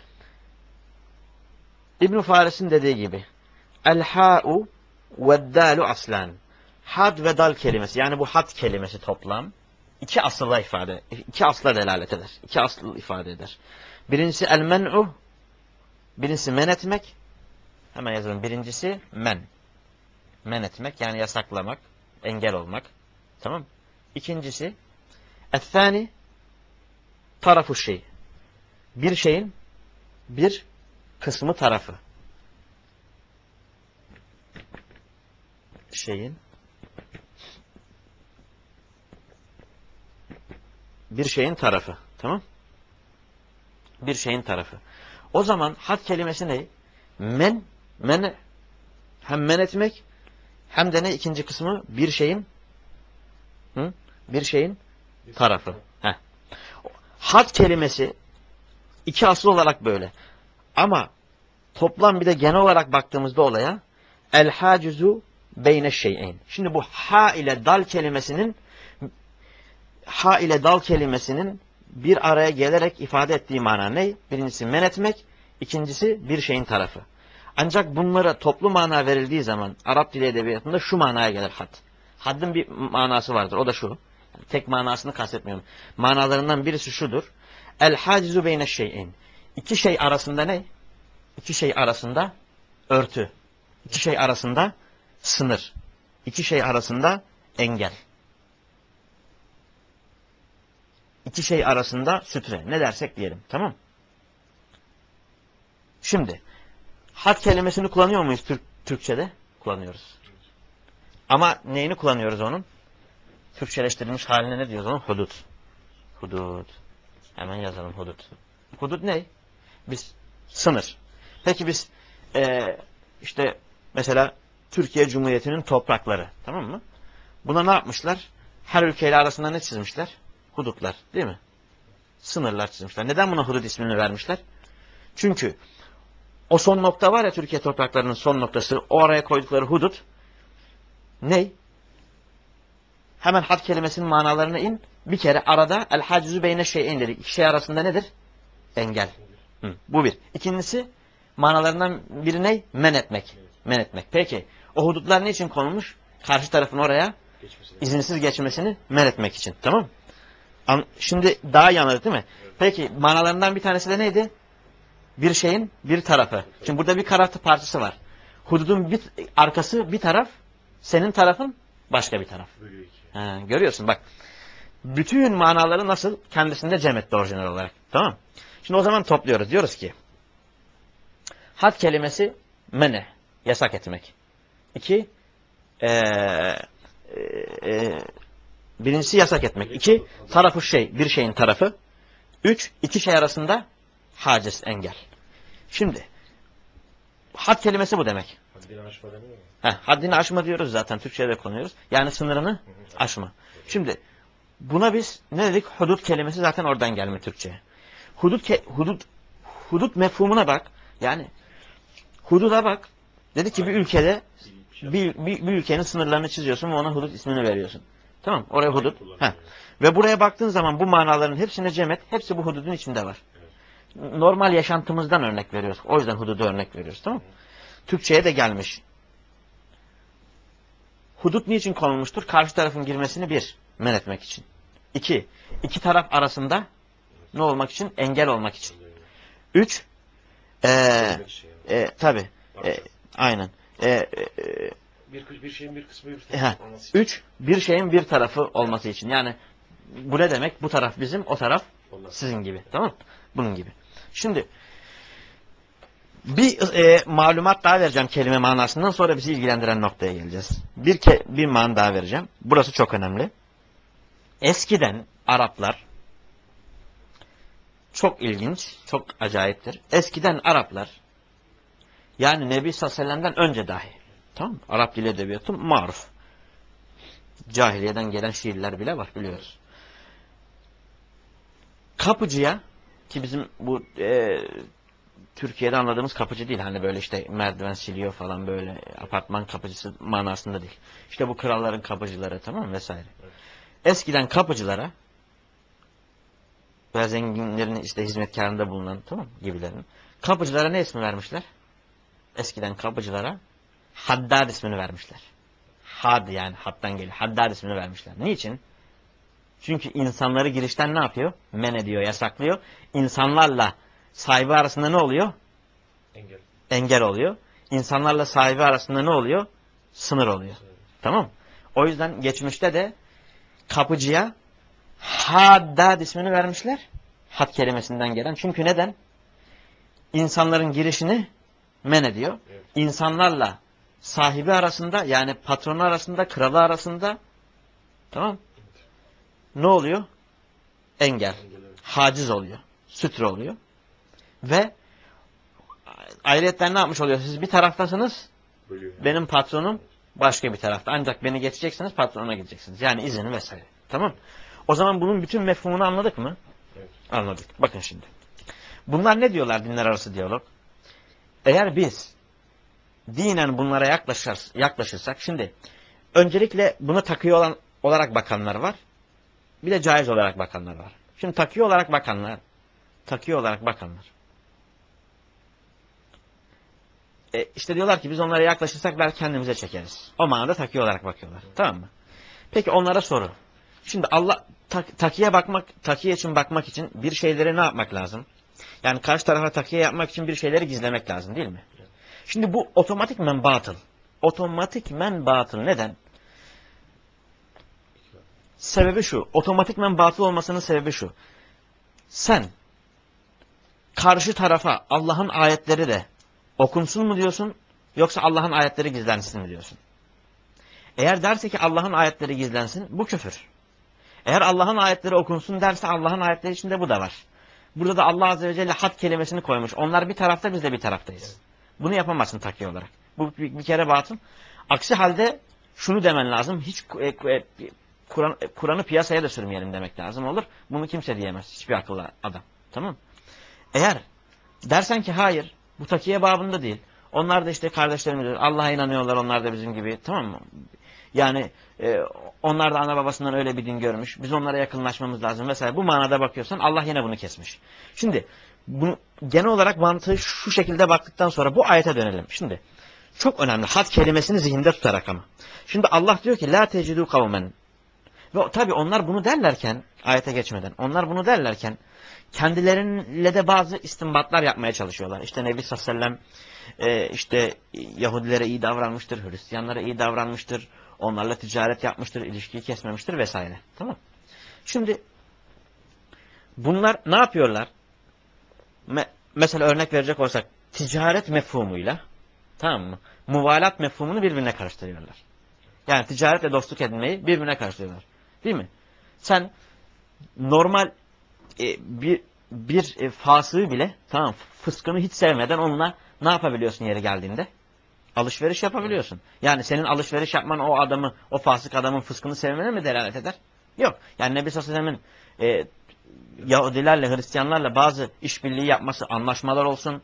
İbn Faris'in dediği gibi el-ha'u ve-dalu aslan. Had ve dal kelimesi, yani bu had kelimesi toplam iki asıla ifade, iki asla delalet eder. İki asıl ifade eder. Birincisi el-men'u, birincisi men etmek. Hemen yazalım. Birincisi men. Men etmek, yani yasaklamak, engel olmak. Tamam. İkincisi el-thani tarafu şey. Bir şeyin bir kısmı tarafı. Şeyin bir şeyin tarafı. Tamam? Bir şeyin tarafı. O zaman had kelimesi ne? Men, men hem men etmek hem de ne ikinci kısmı bir şeyin hı? Bir şeyin tarafı. Heh. Had kelimesi iki asıl olarak böyle. Ama toplam bir de genel olarak baktığımızda olaya el hacizu beyne şey'in. Şimdi bu ha ile dal kelimesinin ha ile dal kelimesinin bir araya gelerek ifade ettiği mana ne? Birincisi men etmek, ikincisi bir şeyin tarafı. Ancak bunlara toplu mana verildiği zaman Arap dili edebiyatında şu manaya gelir had. Haddin bir manası vardır. O da şu. Yani tek manasını kastetmiyorum. Manalarından birisi şudur. El hacizu beyne şey'in. İki şey arasında ne? İki şey arasında örtü. İki şey arasında sınır. İki şey arasında engel. İki şey arasında sütre. Ne dersek diyelim. Tamam. Şimdi had kelimesini kullanıyor muyuz Türk, Türkçe'de? Kullanıyoruz. Ama neyini kullanıyoruz onun? Türkçeleştirilmiş haline ne diyoruz onun? Hudut. Hudut. Hemen yazalım hudut. Hudut ne? Biz sınır. Peki biz e, işte mesela Türkiye Cumhuriyeti'nin toprakları. Tamam mı? Buna ne yapmışlar? Her ülkeyle arasında ne çizmişler? Hudutlar. Değil mi? Sınırlar çizmişler. Neden buna hudut ismini vermişler? Çünkü o son nokta var ya, Türkiye topraklarının son noktası, o araya koydukları hudut ne? Hemen had kelimesinin manalarına in. Bir kere arada el hacizu beyne şey'in dedik. İki şey arasında nedir? Engel. Hı, bu bir. İkincisi manalarından biri ne? Men etmek. Men etmek. Peki o hudutlar ne için konulmuş? Karşı tarafın oraya izinsiz geçmesini men etmek için. Tamam mı? Şimdi daha iyi anladık değil mi? Peki manalarından bir tanesi de neydi? Bir şeyin bir tarafı. Şimdi burada bir karartı parçası var. Hududun bir arkası bir taraf, senin tarafın başka bir taraf. Ha, görüyorsun bak. Bütün manaları nasıl kendisinde cem etti orijinal olarak. Tamam. Şimdi o zaman topluyoruz. Diyoruz ki had kelimesi mene, yasak etmek. İki, ee, ee, birincisi yasak etmek. İki, tarafı şey, bir şeyin tarafı. Üç, iki şey arasında haciz, engel. Şimdi had kelimesi bu demek. Haddini aşma demiyor mu? Heh, haddini aşma diyoruz zaten. Türkçe'de kullanıyoruz. Yani sınırını aşma. Şimdi buna biz ne dedik? Hudut kelimesi zaten oradan gelme Türkçe'ye. Hudut, ke hudut, hudut mefhumuna bak. Yani hududa bak. Dedi ki bir ülkede bir, bir, bir ülkenin sınırlarını çiziyorsun ve ona hudut ismini veriyorsun. Tamam, oraya hudut. Heh. Ve buraya baktığın zaman bu manaların hepsini cem et. Hepsi bu hududun içinde var. Normal yaşantımızdan örnek veriyoruz. O yüzden hududa örnek veriyoruz. Tamam mı? Türkçe'ye de gelmiş. Hudut niçin konulmuştur? Karşı tarafın girmesini bir, men etmek için. İki, iki taraf arasında ne olmak için? Engel olmak için. Üç, ee, e, tabi, e, aynen. E, e, bir, bir şeyin bir kısmı bir tarafı olması için. Üç, bir şeyin bir tarafı olması için. Yani bu ne demek? Bu taraf bizim, o taraf sizin gibi. Tamam mı? Bunun gibi. Şimdi bir e, malumat daha vereceğim kelime manasından, sonra bizi ilgilendiren noktaya geleceğiz. Bir ke bir man daha vereceğim. Burası çok önemli. Eskiden Araplar, çok ilginç, çok acayiptir. Eskiden Araplar, yani Nebi sallallahu aleyhi ve sellem'den önce dahi, tamam mı? Arap dili edebiyatı maruf. Cahiliyeden gelen şiirler bile var, biliyoruz. Kapıcıya, ki bizim bu e, Türkiye'de anladığımız kapıcı değil. Hani böyle işte merdiven siliyor falan, böyle apartman kapıcısı manasında değil. İşte bu kralların kapıcıları, tamam mı, vesaire. Eskiden kapıcılara veya zenginlerin işte hizmetkarında bulunan, tamam mı, gibilerin, kapıcılara ne ismi vermişler? Eskiden kapıcılara Haddad ismini vermişler. Had, yani hattan geliyor. Haddad ismini vermişler. Niçin? Çünkü insanları girişten ne yapıyor? Men ediyor, yasaklıyor. İnsanlarla sahibi arasında ne oluyor? Engel. Engel oluyor. İnsanlarla sahibi arasında ne oluyor? Sınır oluyor. Evet. Tamam. O yüzden geçmişte de kapıcıya Haddad ismini vermişler. Had kelimesinden gelen. Çünkü neden? İnsanların girişini men ediyor. Evet. İnsanlarla sahibi arasında, yani patronu arasında, kralı arasında, tamam, evet, ne oluyor? Engel. Engel, evet. Haciz oluyor. Sütre oluyor. Ve ayrıyetten ne yapmış oluyor? Siz bir taraftasınız, bölüyor. Benim patronum başka bir tarafta. Ancak beni geçeceksiniz, patronuna gideceksiniz. Yani izin vesaire. Tamam. O zaman bunun bütün mefhumunu anladık mı? Evet. Anladık. Bakın şimdi. Bunlar ne diyorlar dinler arası diyalog? Eğer biz dinen bunlara yaklaşır, yaklaşırsak, şimdi öncelikle buna takıyor olan olarak bakanlar var. Bir de caiz olarak bakanlar var. Şimdi takıyor olarak bakanlar, takıyor olarak bakanlar. E işte diyorlar ki biz onlara yaklaşırsak belki kendimize çekeriz. O manada takıyor olarak bakıyorlar. Tamam mı? Peki onlara soru. Şimdi Allah tak, takiye bakmak, takiye için bakmak için bir şeyleri ne yapmak lazım? Yani karşı tarafa takiye yapmak için bir şeyleri gizlemek lazım, değil mi? Şimdi bu otomatikmen batıl. Otomatikmen batıl. Neden? Sebebi şu. Otomatikmen batıl olmasının sebebi şu. Sen karşı tarafa Allah'ın ayetleri de okunsun mu diyorsun, yoksa Allah'ın ayetleri gizlensin mi diyorsun? Eğer derse ki Allah'ın ayetleri gizlensin, bu küfür. Eğer Allah'ın ayetleri okunsun derse, Allah'ın ayetleri içinde bu da var. Burada da Allah Azze ve Celle had kelimesini koymuş. Onlar bir tarafta, biz de bir taraftayız. Bunu yapamazsın takiye olarak. Bu bir, bir kere batıl. Aksi halde şunu demen lazım. Hiç e, e, Kur'an'ı Kur piyasaya da sürmeyelim demek lazım, olur. Bunu kimse diyemez. Hiçbir akıllı adam. Tamam. Eğer dersen ki hayır, bu takiye babında değil. Onlar da işte kardeşlerimiz, Allah'a inanıyorlar, onlar da bizim gibi. Tamam mı? Yani e, onlar da ana babasından öyle bir din görmüş. Biz onlara yakınlaşmamız lazım vesaire. Bu manada bakıyorsan Allah yine bunu kesmiş. Şimdi bunu, genel olarak mantığı şu şekilde baktıktan sonra bu ayete dönelim. Şimdi çok önemli. Had kelimesini zihinde tutarak ama. Şimdi Allah diyor ki la tecidû kavmen. Ve tabi onlar bunu derlerken, ayete geçmeden, onlar bunu derlerken kendileriyle de bazı istinbatlar yapmaya çalışıyorlar. İşte Nebi sallallahu aleyhi ve sellem e, işte Yahudilere iyi davranmıştır, Hristiyanlara iyi davranmıştır, onlarla ticaret yapmıştır, ilişkiyi kesmemiştir vesaire. Tamam. Şimdi bunlar ne yapıyorlar? Me mesela örnek verecek olsak, ticaret mefhumuyla, tamam mı, muvalat mefhumunu birbirine karıştırıyorlar. Yani ticaretle dostluk edinmeyi birbirine karıştırıyorlar. Değil mi? Sen normal e, bir bir e, fasığı bile, tamam, fıskını hiç sevmeden onunla ne yapabiliyorsun yeri geldiğinde? Alışveriş yapabiliyorsun. Yani senin alışveriş yapman o adamı, o fasık adamın fıskını sevmene mi delalet eder? Yok. Yani Nebi sallallahu aleyhi ve sellem'in e, Yahudilerle, Hristiyanlarla bazı işbirliği yapması, anlaşmalar olsun,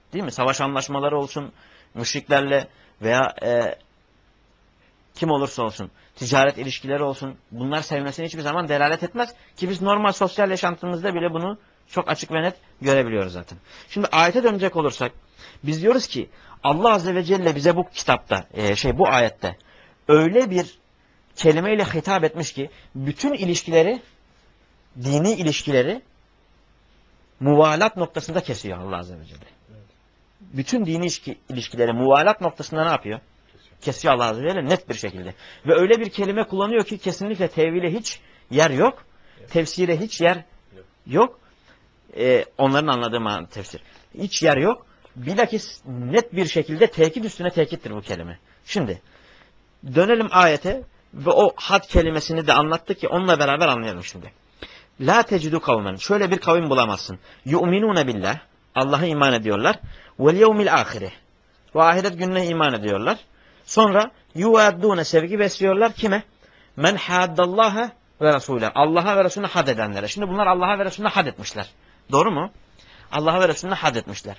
Değil mi? Savaş anlaşmaları olsun, müşriklerle veya e, kim olursa olsun, ticaret ilişkileri olsun, bunlar sevmesine hiçbir zaman delalet etmez. Ki biz normal sosyal yaşantımızda bile bunu çok açık ve net görebiliyoruz zaten. Şimdi ayete dönecek olursak, biz diyoruz ki Allah Azze ve Celle bize bu kitapta, e, şey bu ayette öyle bir kelimeyle hitap etmiş ki bütün ilişkileri, dini ilişkileri muvalat noktasında kesiyor Allah Azze ve Celle. Evet. Bütün dini ilişki, ilişkileri muvalat noktasında ne yapıyor? Kesiyor. Kesiyor Allah Azze ve Celle net bir şekilde. Ve öyle bir kelime kullanıyor ki kesinlikle tevhile hiç yer yok. Evet. Tefsire hiç yer Yok. yok. Ee, onların anladığı man tefsir. Hiç yer yok. Bilakis net bir şekilde tekit üstüne tekittir bu kelime. Şimdi dönelim ayete ve o had kelimesini de anlattık ki onunla beraber anlayalım şimdi. La tecidu kavmen. Şöyle bir kavim bulamazsın. Yu'minune billah. Allah'a iman ediyorlar. Vel yevmil ahire. Ve ahiret gününe iman ediyorlar. Sonra yuvaddune sevgi besliyorlar. Kime? Men haddallaha ve Resulü. Allah'a ve Resulüne had edenlere. Şimdi bunlar Allah'a ve Resulüne had etmişler. Doğru mu? Allah'a ve Resulüne had etmişler.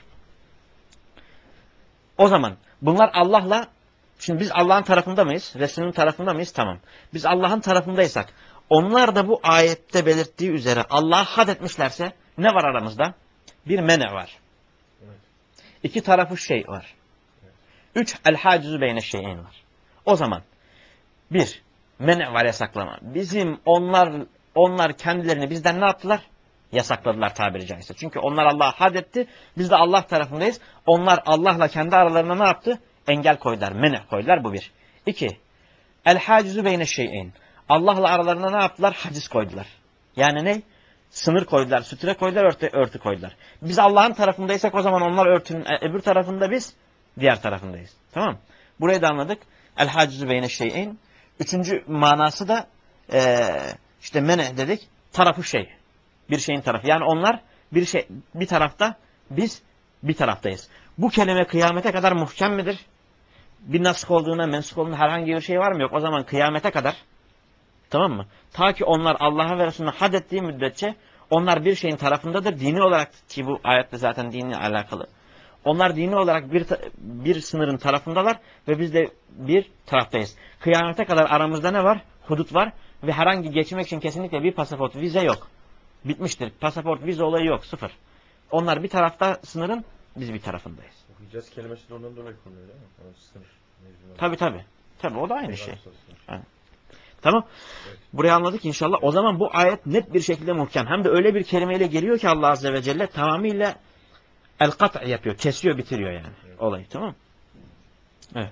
O zaman bunlar Allah'la, şimdi biz Allah'ın tarafında mıyız? Resulünün tarafında mıyız? Tamam. Biz Allah'ın tarafındaysak, onlar da bu ayette belirttiği üzere Allah'a had etmişlerse ne var aramızda? Bir mene var. Evet. İki tarafı şey var. Evet. Üç, el hacizu beyne şeyin var. O zaman bir, mene var, yasaklama. Bizim onlar onlar kendilerini bizden ne yaptılar? Yasakladılar tabiri caizse. Çünkü onlar Allah'a had etti. Biz de Allah tarafındayız. Onlar Allah'la kendi aralarına ne yaptı? Engel koydular. Mene koydular. Bu bir. İki. El hacizu beyne şeyin. Allah'la aralarına ne yaptılar? Haciz koydular. Yani ne? Sınır koydular. Sütre koydular. Örtü, örtü koydular. Biz Allah'ın tarafındaysak o zaman onlar örtünün öbür tarafında, biz diğer tarafındayız. Tamam. Burayı da anladık. El hacizu beyne şeyin. Üçüncü manası da ee, işte mene dedik. Tarafı şey. Bir şeyin tarafı. Yani onlar bir şey bir tarafta, biz bir taraftayız. Bu kelime kıyamete kadar muhkem midir? Bir nasık olduğuna, mensup olduğuna herhangi bir şey var mı? Yok. O zaman kıyamete kadar, tamam mı? Ta ki onlar Allah'a ve Resulüne had ettiği müddetçe onlar bir şeyin tarafındadır. Dini olarak, ki bu ayette zaten dinle alakalı. Onlar dini olarak bir bir sınırın tarafındalar ve biz de bir taraftayız. Kıyamete kadar aramızda ne var? Hudut var ve herhangi geçmek için kesinlikle bir pasaport, vize yok. Bitmiştir. Pasaport, vize olayı yok. Sıfır. Onlar bir tarafta sınırın, biz bir tarafındayız. Bu Hicaz kelimesi de ondan dolayı konuluyor değil mi? Yani sınır. mevzuna. Tabii tabii. Tabii o da aynı Peygamber şey. sallallahu aleyhi ve sellem. Yani. Tamam. Evet. Burayı anladık inşallah. O zaman bu ayet net bir şekilde muhkem. Hem de öyle bir kelimeyle geliyor ki Allah Azze ve Celle tamamıyla el-kat' yapıyor. Kesiyor, bitiriyor yani Evet. olayı. Tamam. Evet.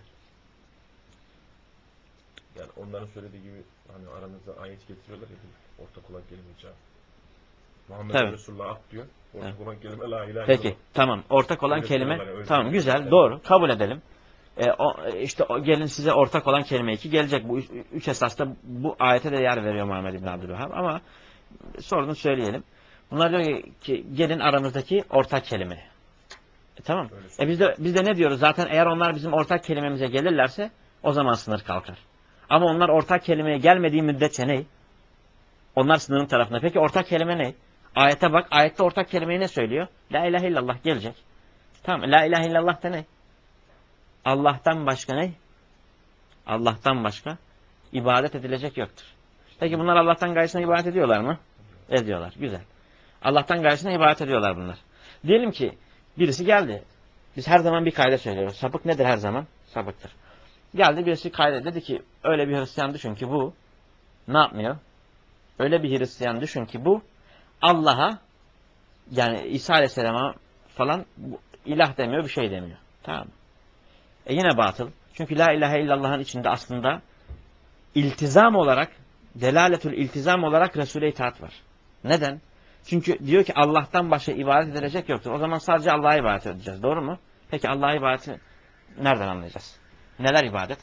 Yani onların söylediği gibi hani aranızda ayet getiriyorlar ya, bir ortak olan kelime cevap. Muhammed Tabii. Resulullah at diyor. Ortak Evet. olan kelime la ilahe Peki. illallah. Tamam. Ortak olan Öyle kelime. söylüyorlar ya, öyle Tamam. söylüyorlar. Güzel. Evet. Doğru. Kabul edelim. E, o, işte o, gelin size ortak olan kelime iki gelecek. Bu üç, üç esasta bu ayete de yer veriyor Muhammed İbn Abdülvehhab. Ama sorunu söyleyelim. Bunlar diyor ki gelin aramızdaki ortak kelime. E, tamam. Öyle E biz de biz de ne diyoruz? Zaten eğer onlar bizim ortak kelimemize gelirlerse o zaman sınır kalkar. Ama onlar ortak kelimeye gelmediği müddetçe ne? Onlar sınırın tarafında. Peki ortak kelime ne? Ayete bak. Ayette ortak kelimeyi ne söylüyor? La ilahe illallah gelecek. Tamam. La ilahe illallah da ne? Allah'tan başka ne? Allah'tan başka ibadet edilecek yoktur. Peki bunlar Allah'tan gayrısına ibadet ediyorlar mı? Ediyorlar. Güzel. Allah'tan gayrısına ibadet ediyorlar bunlar. Diyelim ki birisi geldi. Biz her zaman bir kaide söylüyoruz. Sapık nedir her zaman? Sapıktır. Geldi birisi kaide dedi ki öyle bir Hristiyan düşün ki bu ne yapmıyor? Öyle bir Hristiyan düşün ki bu Allah'a, yani İsa Aleyhisselam'a falan ilah demiyor, bir şey demiyor. Tamam mı? E yine batıl. Çünkü la ilahe illallah'ın içinde aslında iltizam olarak, delaletül iltizam olarak Resul'e itaat var. Neden? Çünkü diyor ki Allah'tan başka ibadet edilecek yoktur. O zaman sadece Allah'a ibadet edeceğiz. Doğru mu? Peki Allah'a ibadeti nereden anlayacağız? Neler ibadet?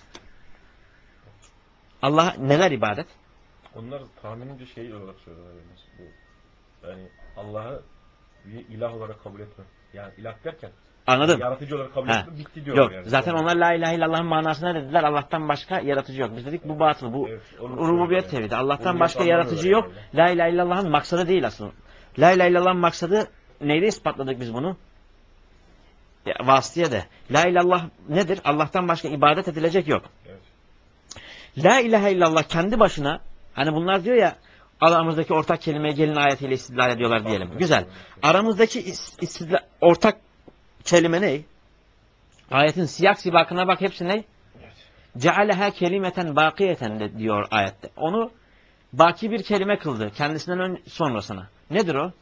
Allah neler ibadet? Onlar tahminimce şey olarak söylüyorlar. Bu, yani Allah'ı bir ilah olarak kabul etme. Yani ilah derken Anladım. yani yaratıcı olarak kabul Ha. etme, bitti diyorlar Yok. yani. Zaten onlar la ilahe illallah'ın manasına dediler. Allah'tan başka yaratıcı yok. Biz dedik bu batıl. Bu Evet, onu rububiyet söylüyorlar tevhidi. yani. Allah'tan Rububiyet başka yaratıcı yok. anlamıyorlar La ilahe illallah'ın maksadı değil aslında. La ilahe illallah'ın maksadı neydi, ispatladık biz bunu? E, vasıtiye de. La ilahe illallah nedir? Allah'tan başka ibadet edilecek yok. Evet. La ilahe illallah kendi başına, hani bunlar diyor ya, aramızdaki ortak kelimeye gelin ayetiyle istidlal ediyorlar diyelim. Güzel. Aramızdaki istidlal, ortak kelime ne? Ayetin siyak sibakına bak, hepsi ne? Cealeha kelimeten bakiyeten de diyor ayette. Onu baki bir kelime kıldı kendisinden ön, sonrasına. Nedir o?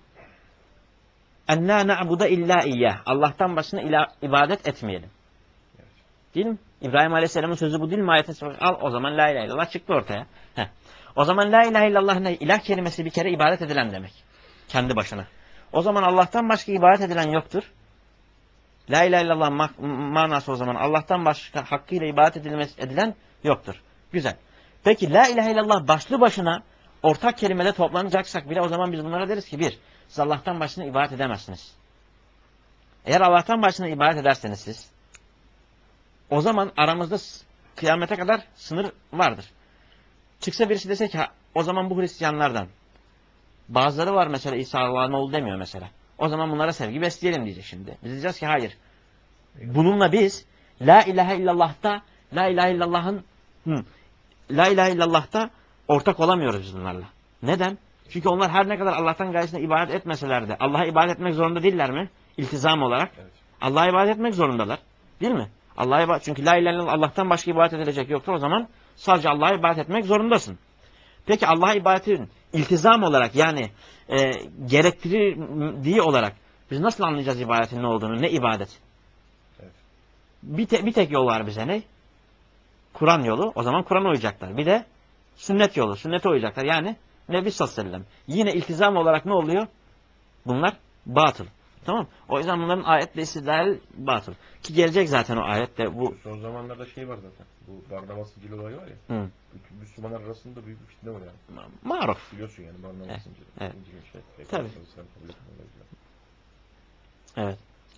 Enna na'buda illa iyyah. Allah'tan başına ila, ibadet etmeyelim. Değil mi? İbrahim Aleyhisselam'ın sözü bu değil mi? Ayetin sözü. Al o zaman la ilahe illallah çıktı ortaya. Heh. O zaman la ilahe illallah ne? İlah kelimesi bir kere ibadet edilen demek. Kendi başına. O zaman Allah'tan başka ibadet edilen yoktur. La ilahe illallah ma manası o zaman Allah'tan başka hakkıyla ibadet edilmesi, edilen yoktur. Güzel. Peki la ilahe illallah başlı başına ortak kelimede toplanacaksak bile o zaman biz bunlara deriz ki bir, siz Allah'tan başına ibadet edemezsiniz. Eğer Allah'tan başına ibadet ederseniz siz, o zaman aramızda kıyamete kadar sınır vardır. Çıksa birisi dese ki o zaman bu Hristiyanlardan bazıları var mesela İsa Allah'ın oğlu demiyor mesela. O zaman bunlara sevgi besleyelim diyecek şimdi. Biz diyeceğiz ki hayır. Bununla biz La ilahe illallah'ta La ilahe illallah'ın hı, La ilahe illallah'ta ortak olamıyoruz biz bunlarla. Neden? Çünkü onlar her ne kadar Allah'tan gayesine ibadet etmeseler de Allah'a ibadet etmek zorunda değiller mi? İltizam olarak. Evet. Allah'a ibadet etmek zorundalar. Değil mi? Allah'a ibadet, çünkü la ilahe illallah Allah'tan başka ibadet edilecek yoktur. O zaman sadece Allah'a ibadet etmek zorundasın. Peki Allah'a ibadetin iltizam olarak, yani e, gerektirdiği olarak biz nasıl anlayacağız ibadetin ne olduğunu? Ne ibadet? Evet. Bir, te, bir tek yol var bize, ne? Kur'an yolu. O zaman Kur'an'a uyacaklar. Bir de sünnet yolu. Sünnete uyacaklar. Yani Nebi sallallahu aleyhi ve sellem. Yine iltizam olarak ne oluyor? Bunlar batıl. Tamam. O yüzden bunların ayetle istidlal batıl. Ki gelecek zaten o ayette. Bu son zamanlarda şey var zaten. Bu Barnabas İncil olayı var ya. Hı. Bütün Müslümanlar arasında büyük bir fitne var yani. Maruf. Biliyorsun yani Barnabas evet. İncil. Evet. Şey. Tabii. Evet.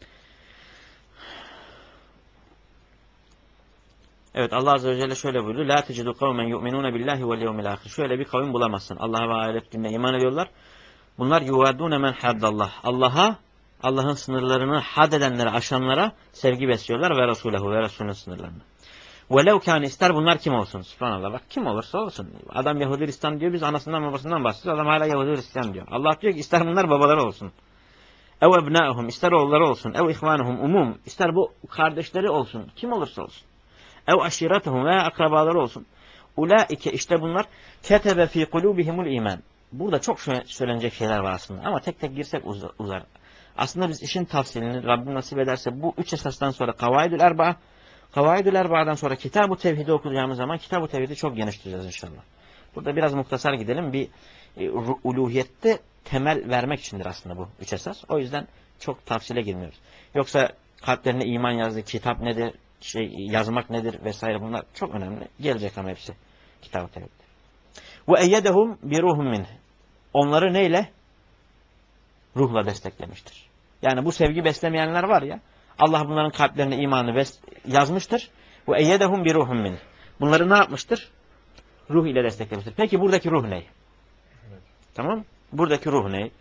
Evet, Allah Azze ve Celle şöyle buyurdu. La tecidu kavmen yu'minune billahi vel yevmil ahir. Şöyle bir kavim bulamazsın. Allah'a ve ahiret gününe iman ediyorlar. Bunlar yuvadune men haddallah. Allah'a, Allah'ın sınırlarını had edenlere, aşanlara sevgi besliyorlar ve Resulehu ve Resulünün sınırlarını. Velev kâne, ister bunlar kim olsun? Subhanallah, bak kim olursa olsun. Adam Yahudi Hristiyan diyor, biz anasından babasından bahsediyoruz. Adam hala Yahudi Hristiyan diyor. Allah diyor ki ister bunlar babaları olsun. Ev ebnâuhum, ister oğulları olsun. Ev ihvânuhum umum, ister bu kardeşleri olsun. Kim olursa olsun. Ev aşiretuhum, veya akrabaları olsun. Ulaike, işte bunlar ketebe fî kulûbihimul iman. Burada çok söylenecek şeyler var aslında. Ama tek tek girsek uzar. Aslında biz işin tavsiyelini Rabbim nasip ederse bu üç esasdan sonra Kavaidül Erba, Kavaidül Erba'dan sonra Kitab-ı Tevhid'i okuyacağımız zaman Kitab-ı Tevhid'i çok genişleteceğiz inşallah. Burada biraz muhtasar gidelim. Bir e, uluhiyette temel vermek içindir aslında bu üç esas. O yüzden çok tafsile girmiyoruz. Yoksa kalplerine iman yazdığı kitap nedir, şey yazmak nedir vesaire, bunlar çok önemli. Gelecek ama hepsi Kitab-ı Tevhid'de. Ve eyyedehum bi ruhum minh. Onları neyle? Ruhla desteklemiştir. Yani bu sevgi beslemeyenler var ya, Allah bunların kalplerine imanı yazmıştır. Ve eyyedehum bi ruhum minh. Bunları ne yapmıştır? Ruh ile desteklemiştir. Peki buradaki ruh ne? Evet. Tamam? Buradaki ruh ne?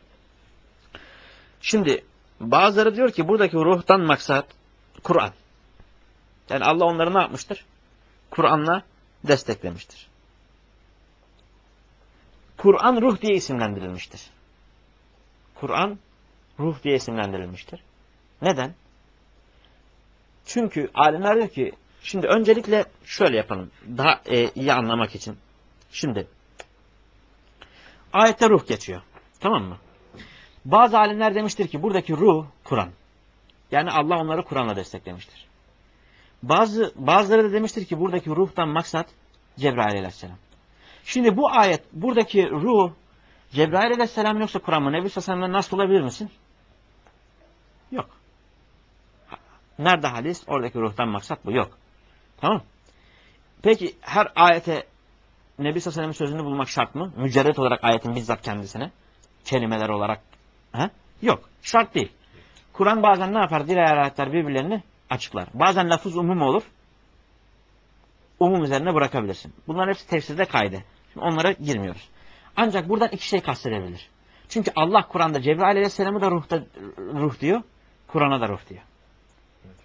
Şimdi bazıları diyor ki buradaki ruhtan maksat Kur'an. Yani Allah onları ne yapmıştır? Kur'an'la desteklemiştir. Kur'an ruh diye isimlendirilmiştir. Kur'an ruh diye isimlendirilmiştir. Neden? Çünkü alimler diyor ki, şimdi öncelikle şöyle yapalım, daha e, iyi anlamak için. Şimdi ayette ruh geçiyor. Tamam mı? Bazı alimler demiştir ki buradaki ruh Kur'an. Yani Allah onları Kur'an'la desteklemiştir. Bazı bazıları da demiştir ki buradaki ruhtan maksat Cebrail aleyhisselam. Şimdi bu ayet, buradaki ruh Cebrail aleyhisselam yoksa Kur'an mı? Nebi sallallahu aleyhi ve sellem'den nasıl olabilir misin? Yok. Nerede hadis? Oradaki ruhtan maksat bu. Yok. Tamam. Peki her ayete Nebi sallallahu aleyhi ve sellem'in sözünü bulmak şart mı? Mücerret olarak ayetin bizzat kendisine. Kelimeler olarak. He? Yok. Şart değil. Kur'an bazen ne yapar? Diğer ayetler birbirlerini açıklar. Bazen lafız umum olur. Umum üzerine bırakabilirsin. Bunlar hepsi tefsirde kaydı. Şimdi onlara girmiyoruz. Ancak buradan iki şey kastedebilir. Çünkü Allah Kur'an'da Cebrail aleyhisselamı da ruhta, ruh diyor. Kur'an'a da ruh diyor.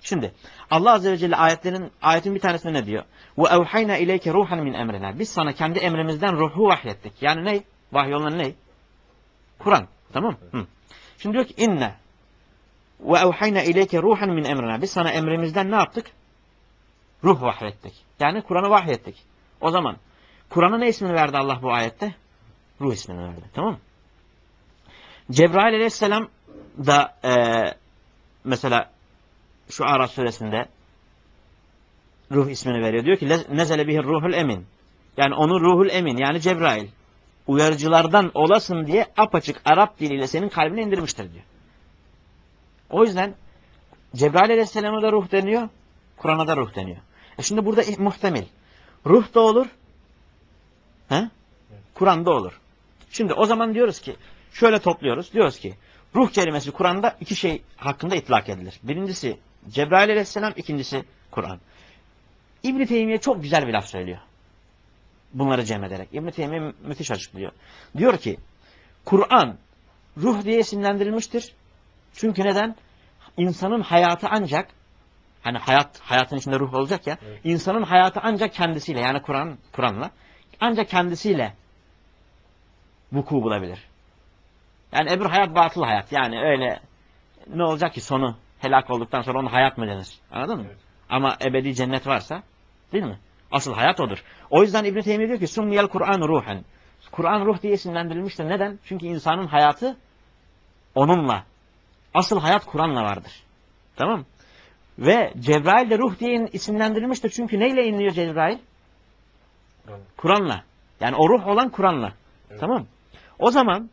Şimdi Allah Azze ve Celle ayetlerin ayetin bir tanesinde ne diyor? Ve evhayna ileyke ruhan min emrina. Biz sana kendi emrimizden ruhu vahyettik. Yani ne? Vahiy olan ne? Kur'an. Tamam? Hı. Şimdi diyor ki inne ve evhayna ileyke ruhan min emrina. Biz sana emrimizden ne yaptık? Ruh vahyettik. Yani Kur'an'ı vahyettik. O zaman Kur'an'a ne ismini verdi Allah bu ayette? Ruh ismini verdi. Tamam mı? Cebrail aleyhisselam da e, mesela şu Araf suresinde ruh ismini veriyor. Diyor ki nezele bihir ruhul emin. Yani onu ruhul emin yani Cebrail uyarıcılardan olasın diye apaçık Arap diliyle senin kalbine indirmiştir diyor. O yüzden Cebrail aleyhisselama da ruh deniyor. Kur'an'a da ruh deniyor. E şimdi burada muhtemel. Ruh da olur. He? Kur'an'da olur. Şimdi o zaman diyoruz ki şöyle topluyoruz. Diyoruz ki ruh kelimesi Kur'an'da iki şey hakkında itlak edilir. Birincisi Cebrail aleyhisselam, ikincisi Kur'an. İbn-i Teymiye çok güzel bir laf söylüyor. Bunları cem ederek. İbn-i Teymiye müthiş açıklıyor. Diyor ki Kur'an ruh diye isimlendirilmiştir. Çünkü neden? İnsanın hayatı ancak hani hayat hayatın içinde ruh olacak ya. Evet. İnsanın hayatı ancak kendisiyle yani Kur'an Kur'an'la ancak kendisiyle vuku bulabilir. Yani öbür hayat batıl hayat. Yani öyle ne olacak ki sonu helak olduktan sonra onun hayat mı denir? Anladın mı? Evet. Ama ebedi cennet varsa değil mi? Asıl hayat odur. O yüzden İbn-i Teymiye diyor ki Summiyel Kur'an ruhen. Kur'an ruh diye isimlendirilmiştir. Neden? Çünkü insanın hayatı onunla. Asıl hayat Kur'an'la vardır. Tamam. Ve Cebrail de ruh diye isimlendirilmiştir. Çünkü neyle inliyor Cebrail? Kur'an'la. Yani o ruh olan Kur'an'la. Evet. Tamam. O zaman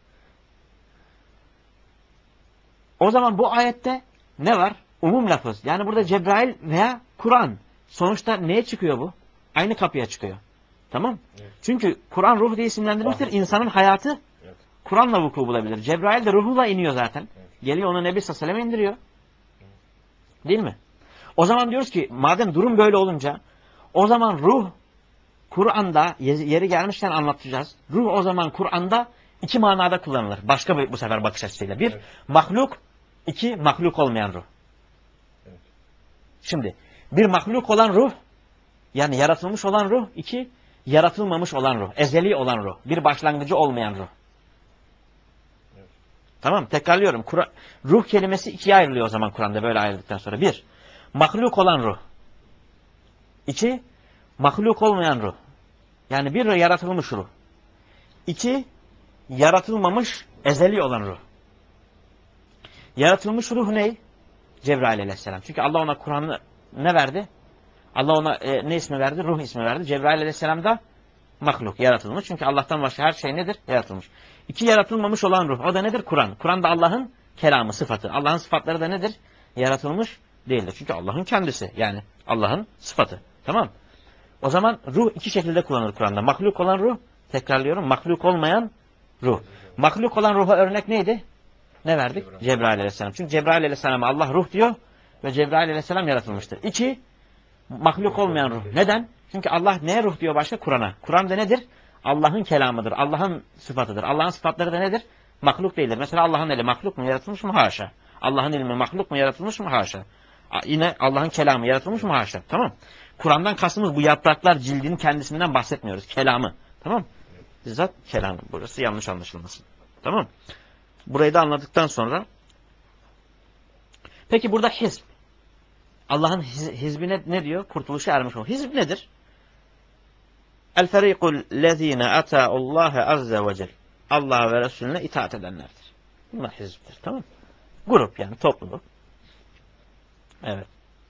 o zaman bu ayette ne var? Umum lafız. Yani burada Cebrail veya Kur'an. Sonuçta neye çıkıyor bu? Aynı kapıya çıkıyor. Tamam. Evet. Çünkü Kur'an ruh diye isimlendirilmiştir. Ah, İnsanın hayatı evet. Kur'an'la vuku bulabilir. Cebrail de ruhuyla iniyor zaten. Evet. Geliyor onu Nebi sallallahu aleyhi ve sellem indiriyor. Evet. Değil mi? O zaman diyoruz ki madem durum böyle olunca o zaman ruh Kur'an'da yeri gelmişken anlatacağız. Ruh o zaman Kur'an'da iki manada kullanılır. Başka bir, bu sefer bakış açısıyla. Bir, evet. Mahluk. İki, mahluk olmayan ruh. Evet. Şimdi bir mahluk olan ruh yani yaratılmış olan ruh. İki, yaratılmamış olan ruh. Ezeli olan ruh. Bir başlangıcı olmayan ruh. Evet. Tamam tekrarlıyorum. Kur ruh kelimesi ikiye ayrılıyor o zaman Kur'an'da böyle ayrıldıktan sonra. Bir, mahluk olan ruh. İki, mahluk olmayan ruh. Yani bir yaratılmış ruh. İki, yaratılmamış ezeli olan ruh. Yaratılmış ruh ne? Cebrail aleyhisselam. Çünkü Allah ona Kur'an'ı ne verdi? Allah ona e, ne ismi verdi? Ruh ismi verdi. Cebrail aleyhisselam da mahluk, yaratılmış. Çünkü Allah'tan başka her şey nedir? Yaratılmış. İki, yaratılmamış olan ruh. O da nedir? Kur'an. Kur'an da Allah'ın kelamı, sıfatı. Allah'ın sıfatları da nedir? Yaratılmış değildir. Çünkü Allah'ın kendisi. Yani Allah'ın sıfatı. Tamam. O zaman ruh iki şekilde kullanılır Kur'an'da. Mahluk olan ruh, tekrarlıyorum, mahluk olmayan ruh. Mahluk olan ruha örnek neydi? Ne verdik? Cebrail, Cebrail aleyhisselam. Çünkü Cebrail aleyhisselama Allah ruh diyor ve Cebrail aleyhisselam yaratılmıştır. İki, mahluk olmayan ruh. Neden? Çünkü Allah neye ruh diyor başka? Kur'an'a. Kur'an da nedir? Allah'ın kelamıdır. Allah'ın sıfatıdır. Allah'ın sıfatları da nedir? Mahluk değildir. Mesela Allah'ın eli mahluk mu? Yaratılmış mı? Haşa. Allah'ın ilmi mahluk mu? Yaratılmış mı? Haşa. Yine Allah'ın kelamı yaratılmış mı? Haşa. Tamam. Kur'an'dan kastımız bu yapraklar cildinin kendisinden bahsetmiyoruz. Kelamı. Tamam. Bizzat kelamı. Burası yanlış anlaşılmasın. Tamam. Burayı da anladıktan sonra peki burada hizb. Allah'ın hizbine ne diyor? Kurtuluşa ermiş ol. Hizb nedir? El ferikul lezine ata'ullaha azze ve cel. Allah ve Resulüne itaat edenlerdir. Bunlar hizbdir. Tamam. Grup yani topluluk. Evet.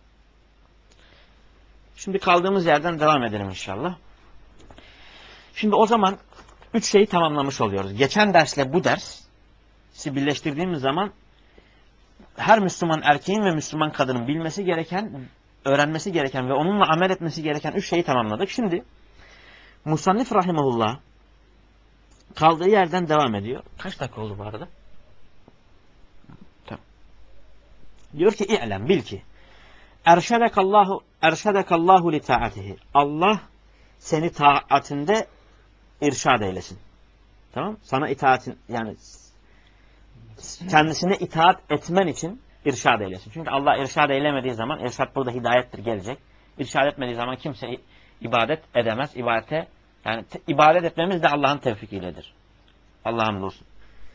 Şimdi kaldığımız yerden devam edelim inşallah. Şimdi o zaman üç şeyi tamamlamış oluyoruz. Geçen dersle bu dersi birleştirdiğimiz zaman her Müslüman erkeğin ve Müslüman kadının bilmesi gereken, öğrenmesi gereken ve onunla amel etmesi gereken üç şeyi tamamladık. Şimdi Musannif rahimahullah kaldığı yerden devam ediyor. Kaç dakika oldu bu arada? Tamam. Diyor ki i'lem, bil ki erşedekallahu erşedekallahu li taatihi. Allah seni taatinde irşad eylesin. Tamam? Sana itaatin yani kendisine itaat etmen için irşad eylesin. Çünkü Allah irşad eylemediği zaman, irşad burada hidayettir gelecek. İrşad etmediği zaman kimse ibadet edemez. İbadete, yani te, ibadet etmemiz de Allah'ın tevfikiyledir. Allah'ım olsun.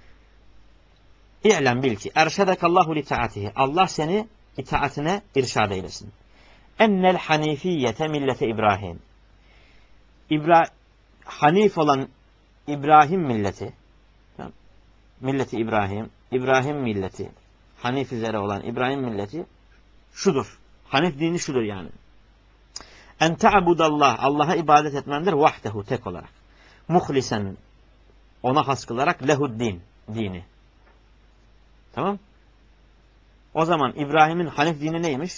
İ'lem bil ki erşedekallahu li taatihi. Allah seni itaatine irşad eylesin. Ennel hanifiyete millete İbrahim. İbra Hanif olan İbrahim milleti, milleti İbrahim, İbrahim milleti, Hanif üzere olan İbrahim milleti şudur. Hanif dini şudur yani. En ta'budallah, Allah'a ibadet etmendir vahdehu, tek olarak. Muhlisen, ona has kılarak lehuddin, dini. Tamam? O zaman İbrahim'in Hanif dini neymiş?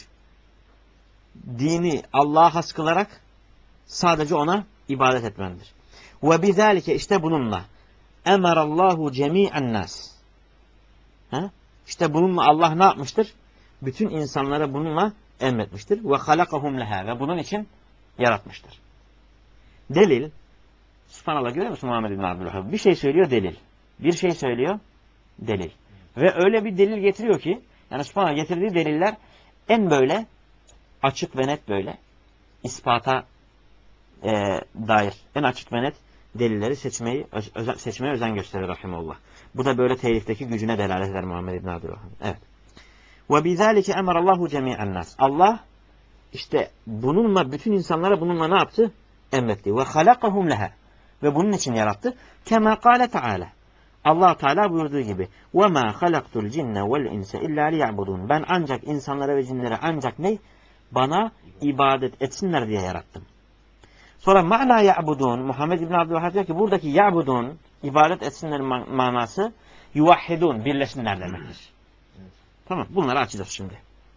Dini Allah'a has kılarak sadece ona ibadet etmendir. Ve bizalike, işte bununla emarallahu cemi'en nas. Ha? İşte bununla Allah ne yapmıştır? Bütün insanlara bununla emretmiştir. Ve halakahum leha, ve bunun için yaratmıştır. Delil, subhanallah, görüyor musun Muhammed bin Abdülvahhab? Bir şey söylüyor, delil. Bir şey söylüyor, delil. Ve öyle bir delil getiriyor ki, yani subhanallah, getirdiği deliller en böyle açık ve net, böyle ispata e, dair en açık ve net delilleri seçmeyi özen, seçmeye özen gösterir rahimullah. Bu da böyle telifteki gücüne delalet eder Muhammed İbn Abdülvahhab. Evet. Ve bizalike emarallahu cemi'en nas. Allah işte bununla bütün insanlara bununla ne yaptı? Emretti. Ve halakahum leha. Ve bunun için yarattı. Kema kâle Teala. Allah Teala buyurduğu gibi: "Ve ma halaktul cinne vel insa illa liya'budun." Ben ancak insanlara ve cinlere ancak ne? Bana ibadet etsinler diye yarattım. Sonra ma'na ya'budun, Muhammed İbn Abdülvahhab diyor ki buradaki ya'budun, ibadet etsinler manası yuvahhidun, birleşsinler demektir. Tamam, bunları açacağız şimdi.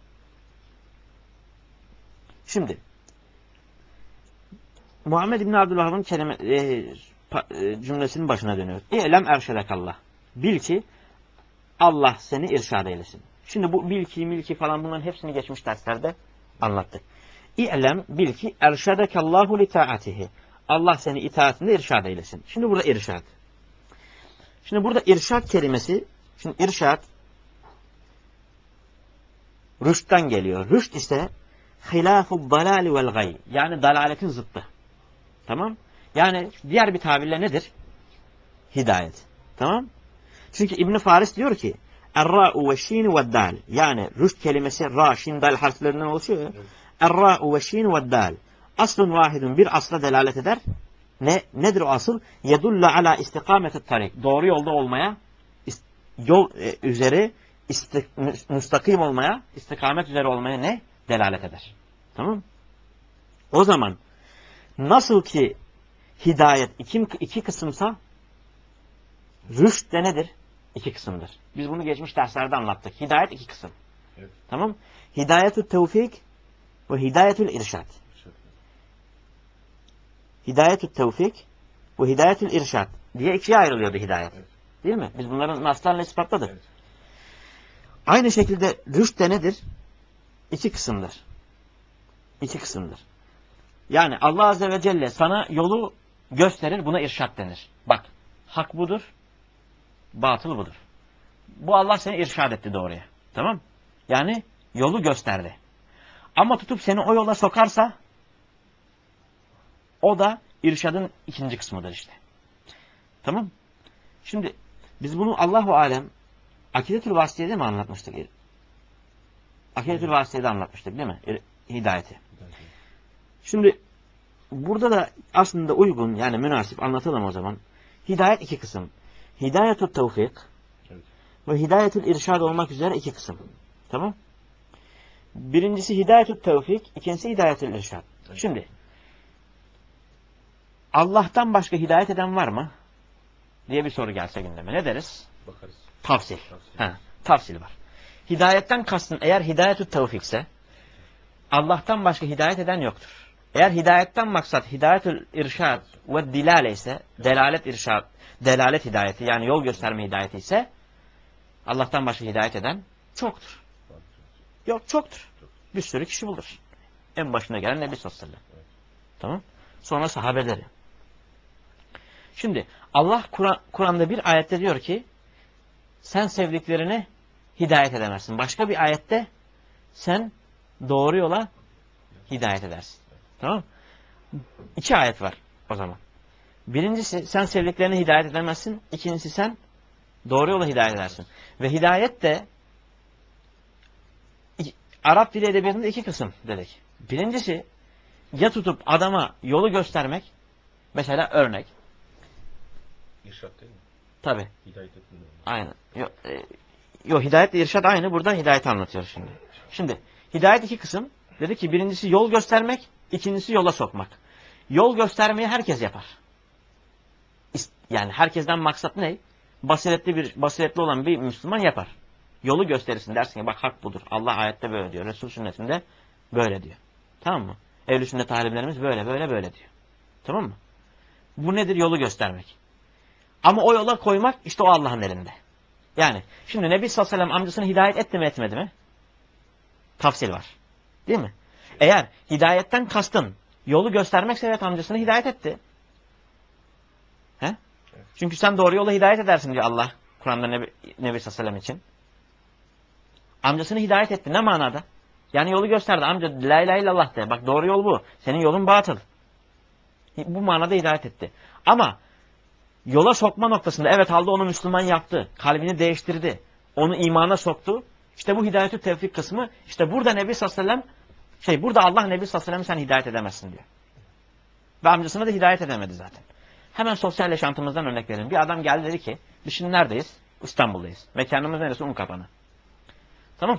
Şimdi Muhammed İbn Abdülvahhab'ın kelime e, e, cümlesinin başına dönüyor. İ'lem erşedekallah. Bil ki Allah seni irşad eylesin. Şimdi bu bil ki, milki falan, bunların hepsini geçmiş derslerde anlattık. İ'lem bil ki erşedekallahu li taatihi. Allah seni itaatinde irşad eylesin. Şimdi burada irşad. Şimdi burada irşad kelimesi, şimdi irşad rüştten geliyor. Rüşt ise hilâful dalâli vel gay. Yani dalaletin zıttı. Tamam? Yani diğer bir tabirle nedir? Hidayet. Tamam? Çünkü İbn Faris diyor ki er-ra'u ve şîn ve dal. Yani rüşt kelimesi ra, şin, dal harflerinden oluşuyor. Er-ra'u ve şîn ve dal. Aslun vahidun, bir asla delalet eder. Ne nedir o asıl? Yedulla ala istikametit tarik. Doğru yolda olmaya, yol e, üzeri istik, müstakim olmaya, istikamet üzere olmaya ne? Delalet eder. Tamam? O zaman nasıl ki hidayet iki, iki kısımsa rüşt de nedir? İki kısımdır. Biz bunu geçmiş derslerde anlattık. Hidayet iki kısım. Evet. Tamam? Hidayetü tevfik ve hidayetül irşad. Hidayetü tevfik ve hidayetül irşad diye ikiye ayrılıyordu hidayet. Evet. Değil mi? Biz bunların naslarla ispatladık. Evet. Aynı şekilde rüşt de nedir? İki kısımdır. İki kısımdır. Yani Allah Azze ve Celle sana yolu gösterir, buna irşad denir. Bak, hak budur, batıl budur. Bu Allah seni irşad etti doğruya. Tamam? Yani yolu gösterdi. Ama tutup seni o yola sokarsa o da irşadın ikinci kısmıdır işte. Tamam? Şimdi biz bunu Allahu alem Akidetül Vasıtiye'de mi anlatmıştık? Akidetül Vasıtiye'de anlatmıştık değil mi? Hidayeti. Şimdi burada da aslında uygun, yani münasip anlatalım o zaman. Hidayet iki kısım. Hidayetül tevfik evet. Ve hidayetül irşad olmak üzere iki kısım. Tamam? Birincisi hidayetül tevfik, ikincisi hidayetül irşad. Evet. Şimdi Allah'tan başka hidayet eden var mı? Diye bir soru gelse gündeme. Ne deriz? Bakarız. Tafsil. Tafsil. Ha, tafsil var. Hidayetten kastın eğer hidayetül tevfikse Allah'tan başka hidayet eden yoktur. Eğer hidayetten maksat hidayetül irşad ve dilale ise, delalet irşad, delalet hidayeti, yani yol gösterme hidayeti ise Allah'tan başka hidayet eden çoktur. Yok, çoktur. Bir sürü kişi bulur. En başına gelen Nebi sallallahu aleyhi ve sellem. Tamam? Sonra sahabeleri. Şimdi Allah Kur'an'da bir ayette diyor ki sen sevdiklerini hidayet edemezsin. Başka bir ayette sen doğru yola hidayet edersin. Tamam mı? İki ayet var o zaman. Birincisi sen sevdiklerine hidayet edemezsin. İkincisi sen doğru yola hidayet edersin. Ve hidayet de Arap dili edebiyatında iki kısım dedik. Birincisi ya tutup adama yolu göstermek. Mesela örnek. İrşad değil mi? Tabi. Hidayet etmiyor. Aynen. Yo, e, yo hidayet ile irşad aynı. Burada hidayeti anlatıyor şimdi. Şimdi hidayet iki kısım. Dedi ki birincisi yol göstermek. İkincisi yola sokmak. Yol göstermeyi herkes yapar. Yani herkesten maksat ne? Basiretli bir basiretli olan bir Müslüman yapar. Yolu gösterirsin dersin ki bak hak budur. Allah ayette böyle diyor. Resul sünnetinde böyle diyor. Tamam mı? Ehl-i sünnet alimlerimiz böyle böyle böyle diyor. Tamam mı? Bu nedir? Yolu göstermek. Ama o yola koymak işte o Allah'ın elinde. Yani şimdi Nebi sallallahu aleyhi ve sellem amcasını hidayet etti mi etmedi mi? Tafsil var. Değil mi? Eğer hidayetten kastın yolu göstermekse evet amcasını hidayet etti. He? Evet. Çünkü sen doğru yola hidayet edersin diyor Allah. Kur'an'da Nebi, Nebi sallallahu aleyhi ve sellem için. Amcasını hidayet etti. Ne manada? Yani yolu gösterdi. Amca la ilahe illallah de. Bak doğru yol bu. Senin yolun batıl. Bu manada hidayet etti. Ama yola sokma noktasında evet aldı onu Müslüman yaptı. Kalbini değiştirdi. Onu imana soktu. İşte bu hidayetü tevfik kısmı. İşte burada Nebi sallallahu aleyhi ve sellem şey burada Allah Nebi sallallahu aleyhi ve sellem'i sen hidayet edemezsin diyor. Ve amcasına da hidayet edemedi zaten. Hemen sosyal yaşantımızdan örnek verelim. Bir adam geldi dedi ki biz şimdi neredeyiz? İstanbul'dayız. Mekanımız neresi? Unkapanı. Tamam.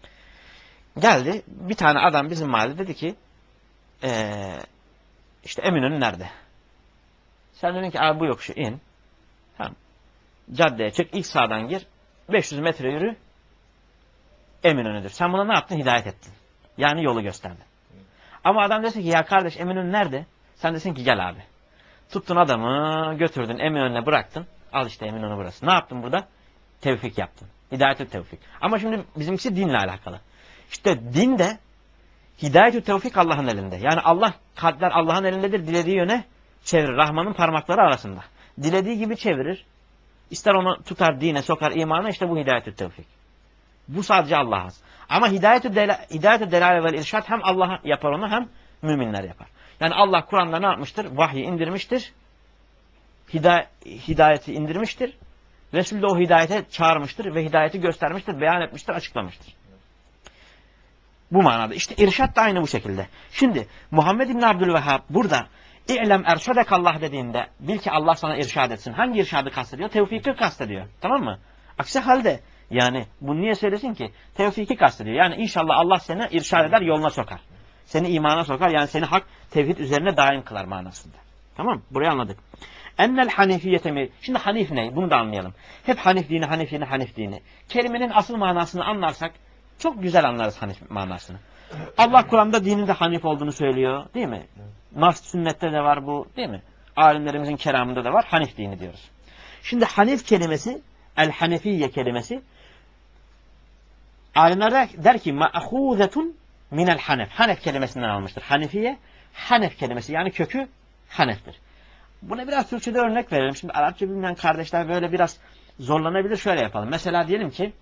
Geldi bir tane adam bizim mahallede dedi ki ee, işte Eminönü nerede? Sen dedin ki abi bu yokuşu in. Tamam. Caddeye çık ilk sağdan gir. beş yüz metre yürü. Eminönü'dür. Sen buna ne yaptın? Hidayet ettin. Yani yolu gösterdin. Ama adam desin ki ya kardeş Eminönü nerede? Sen desin ki gel abi. Tuttun adamı götürdün Eminönü'ne bıraktın. Al işte Eminönü burası. Ne yaptın burada? Tevfik yaptın. Hidayet-ü tevfik. Ama şimdi bizimkisi dinle alakalı. İşte din de hidayet-ü tevfik Allah'ın elinde. Yani Allah, kalpler Allah'ın elindedir. Dilediği yöne çevirir. Rahman'ın parmakları arasında. Dilediği gibi çevirir. İster onu tutar dine, sokar imana, işte bu hidayet-ü tevfik. Bu sadece Allah'a has. Ama hidayet-ü dela, hidayet-ü delale vel irşad hem Allah yapar onu hem müminler yapar. Yani Allah Kur'an'da ne yapmıştır? Vahyi indirmiştir. Hiday hidayeti indirmiştir. Resul de o hidayete çağırmıştır ve hidayeti göstermiştir, beyan etmiştir, açıklamıştır. Bu manada. İşte irşad da aynı bu şekilde. Şimdi Muhammed İbn Abdülvehhab burada İ'lem erşadekallah dediğinde bil ki Allah sana irşad etsin. Hangi irşadı kastediyor? Tevfiki kastediyor. Tamam mı? Aksi halde yani bunu niye söylesin ki? Tevfiki kastediyor. Yani inşallah Allah seni irşad eder, yoluna sokar. Seni imana sokar. Yani seni hak, tevhid üzerine daim kılar manasında. Tamam mı? Burayı anladık. Ennel hanifiyete mi? Şimdi hanif ne? Bunu da anlayalım. Hep hanif dini, hanif dini, hanif dini. Kelimenin asıl manasını anlarsak çok güzel anlarız hanif manasını. Allah Kur'an'da dinin de hanif olduğunu söylüyor. Değil mi? Nas sünnette de var bu. Değil mi? Alimlerimizin kelamında da var. Hanif dini diyoruz. Şimdi hanif kelimesi, el-hanefiye kelimesi alimler der ki ma'huzetun minel hanef. Hanef kelimesinden almıştır. Hanifiye, hanef kelimesi yani kökü haneftir. Buna biraz Türkçe'de örnek verelim. Şimdi Arapça bilmeyen kardeşler böyle biraz zorlanabilir. Şöyle yapalım. Mesela diyelim ki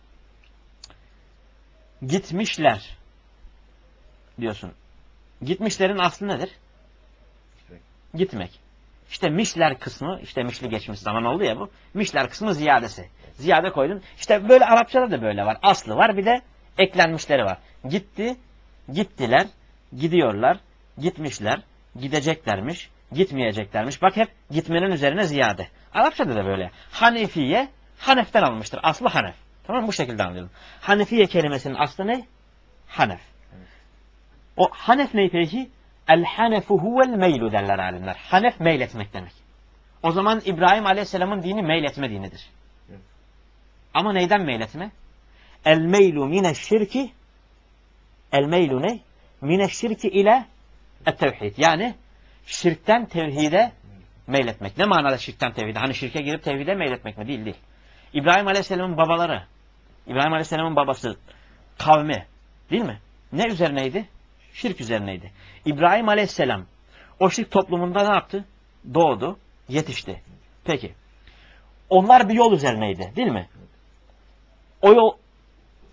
gitmişler diyorsun. Gitmişlerin aslı nedir? Gitmek. İşte mişler kısmı, işte mişli geçmiş zaman oldu ya bu. Mişler kısmı ziyadesi. Ziyade koydun. İşte böyle Arapçada da böyle var. Aslı var bir de eklenmişleri var. Gitti, gittiler, gidiyorlar, gitmişler, gideceklermiş, gitmeyeceklermiş. Bak hep gitmenin üzerine ziyade. Arapçada da böyle. Hanefiye, Hanef'ten almıştır. Aslı Hanef. Tamam mı? Bu şekilde anlayalım. Hanefiye kelimesinin aslı ne? Hanef. O Hanef ne peki? El-hanefu huvel meylu derler alimler. Hanef meyletmek demek. O zaman İbrahim Aleyhisselam'ın dini meyletme dinidir. Evet. Ama neyden meyletme? El-meylu mineşşirki El-meylu ne? Mineşşirki ile et-tevhid. Yani şirkten tevhide meyletmek. Ne manada şirkten tevhide? Hani şirke girip tevhide meyletmek mi? Değil değil. İbrahim Aleyhisselam'ın babaları, İbrahim Aleyhisselam'ın babası, kavmi değil mi? Ne üzerineydi? Şirk üzerineydi. İbrahim Aleyhisselam o şirk toplumunda ne yaptı? Doğdu, yetişti. Peki. Onlar bir yol üzerineydi değil mi? O yol,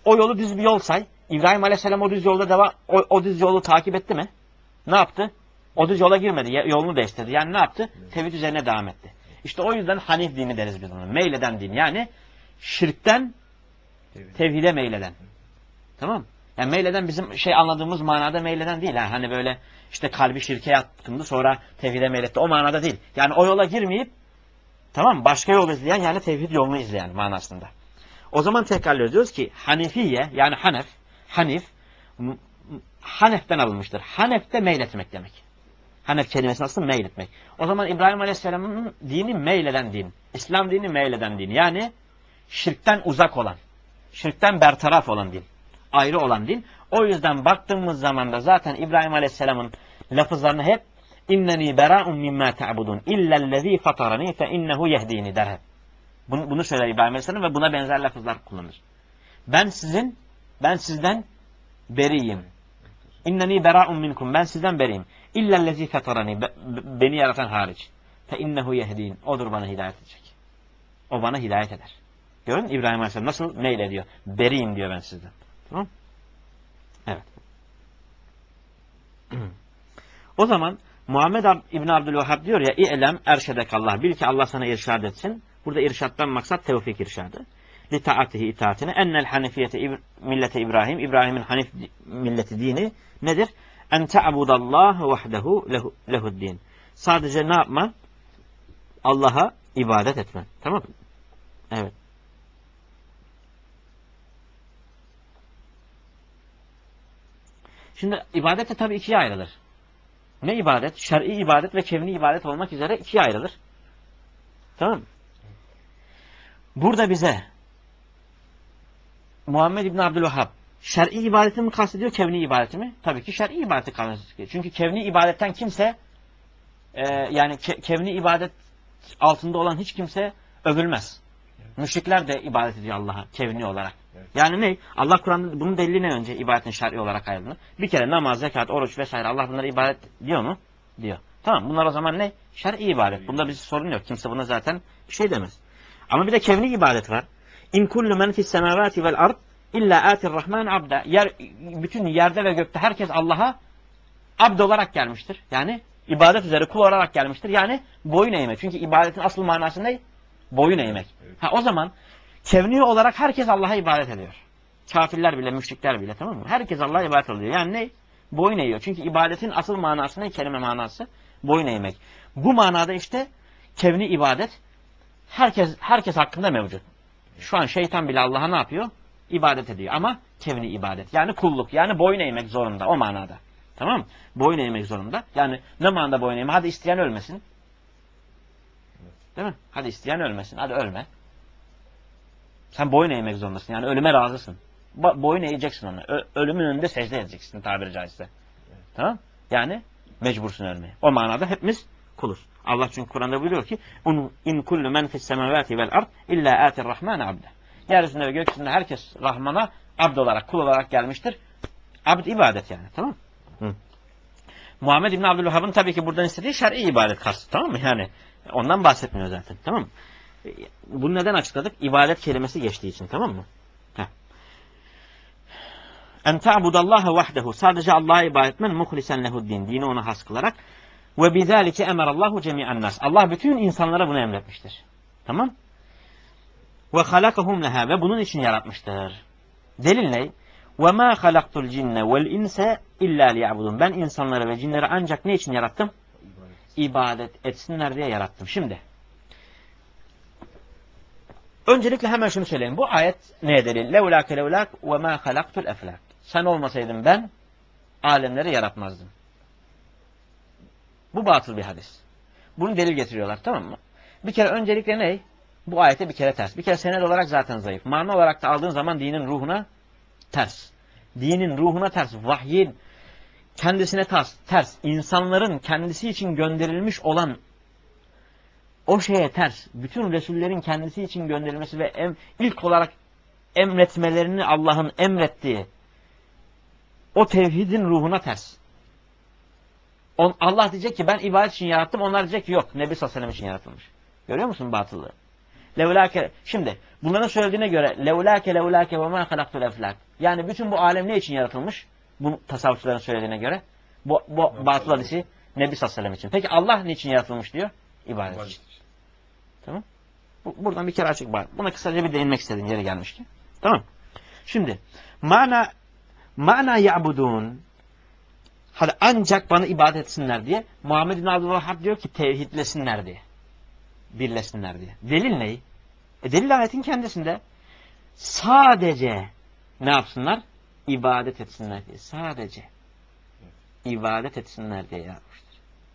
o yolu düz bir yol say. İbrahim Aleyhisselam o düz yolda devam, o, o düz yolu takip etti mi? Ne yaptı? O düz yola girmedi. Yolunu değiştirdi. Yani ne yaptı? Tevhid üzerine devam etti. İşte o yüzden Hanif dini deriz biz ona. Meyleden din. Yani şirkten tevhide meyleden. Tamam. Yani meyleden bizim şey anladığımız manada meyleden değil. Ha. Hani böyle işte kalbi şirke yatkındı sonra tevhide meyletti. O manada değil. Yani o yola girmeyip tamam başka yol izleyen yani tevhid yolunu izleyen manasında. O zaman tekrarlıyoruz. Diyoruz ki Hanifiye yani Hanef, Hanif Hanef'ten alınmıştır. Hanef de meyletmek demek. Hanef kelimesi aslında meyletmek. O zaman İbrahim Aleyhisselam'ın dini meyleden din. İslam dini meyleden din. Yani şirkten uzak olan, şirkten bertaraf olan din. Ayrı olan din. O yüzden baktığımız zaman da zaten İbrahim Aleyhisselam'ın lafızlarını hep İnneni bera'un mimma ta'budun illellezî fatarani fe innehu yehdini der hep. Bunu, bunu söyler İbrahim Aleyhisselam ve buna benzer lafızlar kullanır. Ben sizin, ben sizden beriyim. İnneni bera'un minkum. Ben sizden beriyim. İllellezî fatarani. Beni yaratan hariç. Fe innehu yehdin. Odur bana hidayet edecek. O bana hidayet eder. Görün İbrahim Aleyhisselam nasıl meylediyor. Beriyim diyor ben sizden. Tamam. Evet. O zaman Muhammed İbn Abdülvehhab diyor ya İ'lem erşedekallah. Bil ki Allah sana irşad etsin. Burada irşattan maksat tevfik irşadı. Li taatihi itaatine. Ennel hanifiyete millete İbrahim. İbrahim'in hanif milleti dini nedir? En te'abudallah vahdehu lehu'd-din. Sadece ne yapman? Allah'a ibadet etmen. Tamam mı? Evet. Şimdi ibadet de tabii ikiye ayrılır. Ne ibadet? Şer'i ibadet ve kevni ibadet olmak üzere ikiye ayrılır. Tamam mı? Burada bize Muhammed İbn Abdülvehhab şer'i ibadeti mi kastediyor, kevni ibadeti mi? Tabii ki şer'i ibadeti kastediyor. Çünkü kevni ibadetten kimse e, yani ke, kevni ibadet altında olan hiç kimse övülmez. Evet. Müşrikler de ibadet ediyor Allah'a kevni olarak. Evet. Yani ne? Allah Kur'an'da bunun delili ne önce ibadetin şer'i olarak ayrıldığını? Bir kere namaz, zekat, oruç vesaire Allah bunları ibadet diyor mu? Diyor. Tamam bunlar o zaman ne? Şer'i ibadet. Bunda bir sorun yok. Kimse buna zaten bir şey demez. Ama bir de kevni ibadet var. İn kullu men fis semavati vel ard illa atir rahman abda. Yer, bütün yerde ve gökte herkes Allah'a abd olarak gelmiştir. Yani ibadet üzere kul olarak gelmiştir. Yani boyun eğmek. Çünkü ibadetin asıl manası ne? Boyun eğmek. Ha, o zaman kevni olarak herkes Allah'a ibadet ediyor. Kafirler bile, müşrikler bile, tamam mı? Herkes Allah'a ibadet ediyor. Yani ne? Boyun eğiyor. Çünkü ibadetin asıl manası ne? Kelime manası boyun eğmek. Bu manada işte kevni ibadet herkes herkes hakkında mevcut. Şu an şeytan bile Allah'a ne yapıyor? İbadet ediyor. Ama kevni ibadet. Yani kulluk. Yani boyun eğmek zorunda. O manada. Tamam mı? Boyun eğmek zorunda. Yani ne manada boyun eğmek? Hadi isteyen ölmesin. Değil mi? Hadi isteyen ölmesin. Hadi ölme. Sen boyun eğmek zorundasın. Yani ölüme razısın. Ba boyun eğeceksin ona. Ö ölümün önünde secde edeceksin tabiri caizse. Evet. Tamam? Yani mecbursun ölmeye. O manada hepimiz kuluz. Allah çünkü Kur'an'da buyuruyor ki in kullu men fis semavati vel ard illa atir rahman abde. Yeryüzünde ve gökyüzünde herkes Rahman'a abd olarak, kul olarak gelmiştir. Abd ibadet yani. Tamam? Hı. Muhammed İbn Abdülvehhab'ın tabii ki buradan istediği şer'i ibadet kastı. Tamam mı? Yani ondan bahsetmiyor zaten. Tamam mı? Bunu neden açıkladık? İbadet kelimesi geçtiği için. Tamam mı? Heh. En ta'budallaha vahdehu. Sadece Allah'a ibadet etmen muhlisen lehu'd-din. Dini ona has kılarak. Ve bizalike emarallahu cemi'an nas. Allah bütün insanlara bunu emretmiştir. Tamam? Ve halakahum leha. Ve bunun için yaratmıştır. Delil ne? Ve ma halaktul cinne vel inse illa liya'budun. Ben insanları ve cinleri ancak ne için yarattım? İbadet etsinler diye yarattım. Şimdi öncelikle hemen şunu söyleyeyim. Bu ayet neye delil? Levlâke levlâk ve mâ halaktul eflâk. Sen olmasaydın ben alemleri yaratmazdım. Bu batıl bir hadis. Bunu delil getiriyorlar, tamam mı? Bir kere öncelikle ne? Bu ayete bir kere ters. Bir kere sened olarak zaten zayıf. Mana olarak da aldığın zaman dinin ruhuna ters. Dinin ruhuna ters. Vahyin kendisine ters. Ters. İnsanların kendisi için gönderilmiş olan o şeye ters. Bütün Resullerin kendisi için gönderilmesi ve em, ilk olarak emretmelerini Allah'ın emrettiği o tevhidin ruhuna ters. On, Allah diyecek ki ben ibadet için yarattım. Onlar diyecek ki yok. Nebi sallallahu aleyhi ve sellem için yaratılmış. Görüyor musun batıllığı? levlake. Şimdi bunların söylediğine göre levlake levlake ve ma halaktul eflak. Yani bütün bu alem ne için yaratılmış? Bu tasavvufçuların söylediğine göre. Bu, bu batıl hadisi Nebi sallallahu aleyhi ve sellem için. Peki Allah niçin yaratılmış diyor? İbadet İbadet için. için. Tamam. Bu, buradan bir kere açık var. Buna kısaca bir değinmek istedim yeri gelmişti. Tamam. Şimdi mana mana ya'budun. Hadi ancak bana ibadet etsinler diye. Muhammed bin Abdülvahhab diyor ki tevhidlesinler diye. Birleşsinler diye. Delil ne? E delil ayetin kendisinde. Sadece ne yapsınlar? İbadet etsinler diye. Sadece ibadet etsinler diye yapmıştır.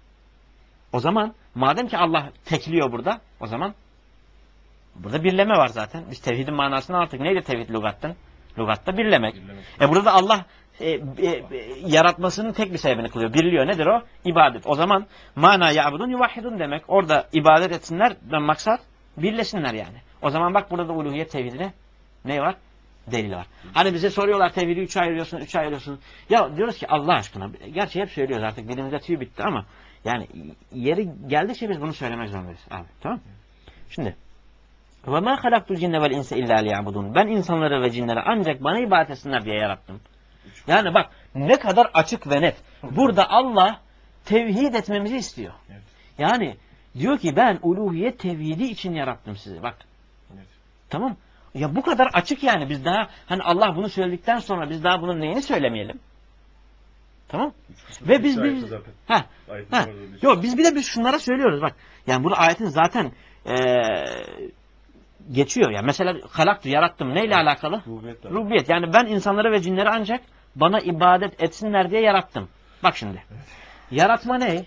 O zaman madem ki Allah tekliyor burada, o zaman burada birleme var zaten. Biz tevhidin manasını artık neydi tevhid lügattan? Lügatta birlemek. birlemek. E burada Allah e, e, e, yaratmasının tek bir sebebini kılıyor. Birliyor. Nedir o? İbadet. O zaman mana ya'budun yuvahhidun demek. Orada ibadet etsinler ben maksat birleşsinler yani. O zaman bak burada da uluhiyet tevhidine ne var? Delil var. Hani bize soruyorlar tevhidi üçe ayırıyorsun, üçe ayırıyorsun. Ya diyoruz ki Allah aşkına, gerçi hep söylüyoruz artık dilimizde tüy bitti ama yani yeri geldikçe biz bunu söylemek zorundayız abi. Tamam? Şimdi ve ma halaktul cinne vel insa illa liya'budun. Ben insanları ve cinleri ancak bana ibadet etsinler diye yarattım. Yani bak ne kadar açık ve net. Burada Allah tevhid etmemizi istiyor. Yani diyor ki ben uluhiyet tevhidi için yarattım sizi. Bak. Tamam? Ya bu kadar açık yani. Biz daha hani Allah bunu söyledikten sonra biz daha bunun neyini söylemeyelim? Tamam? Ve biz biz ha ha yok biz bir de biz şunlara söylüyoruz bak. Yani bunu ayetin zaten ee, geçiyor ya. Yani mesela halaktı, yarattım. Neyle evet. alakalı? Rububiyet. Rububiyet. Yani ben insanları ve cinleri ancak bana ibadet etsinler diye yarattım. Bak şimdi. Evet. Yaratma ne?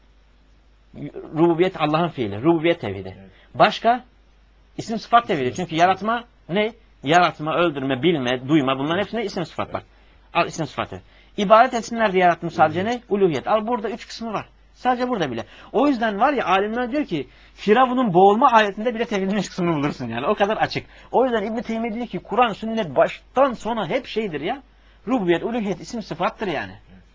Rububiyet Allah'ın fiili. Rububiyet tevhidi. Evet. Başka? İsim sıfat tevhidi. Çünkü yaratma ne? Yaratma, öldürme, bilme, duyma bunların evet. hepsine isim sıfat bak. Al isim sıfatı. İbadet etsinler diye yarattım sadece ne? Uluhiyet. Al burada üç kısmı var. Sadece burada bile. O yüzden var ya alimler diyor ki Firavun'un boğulma ayetinde bile tevhidin üç kısmını bulursun yani. O kadar açık. O yüzden İbn-i Teymiye diyor ki Kur'an, sünnet baştan sona hep şeydir ya. Rububiyet, uluhiyet, isim sıfattır yani.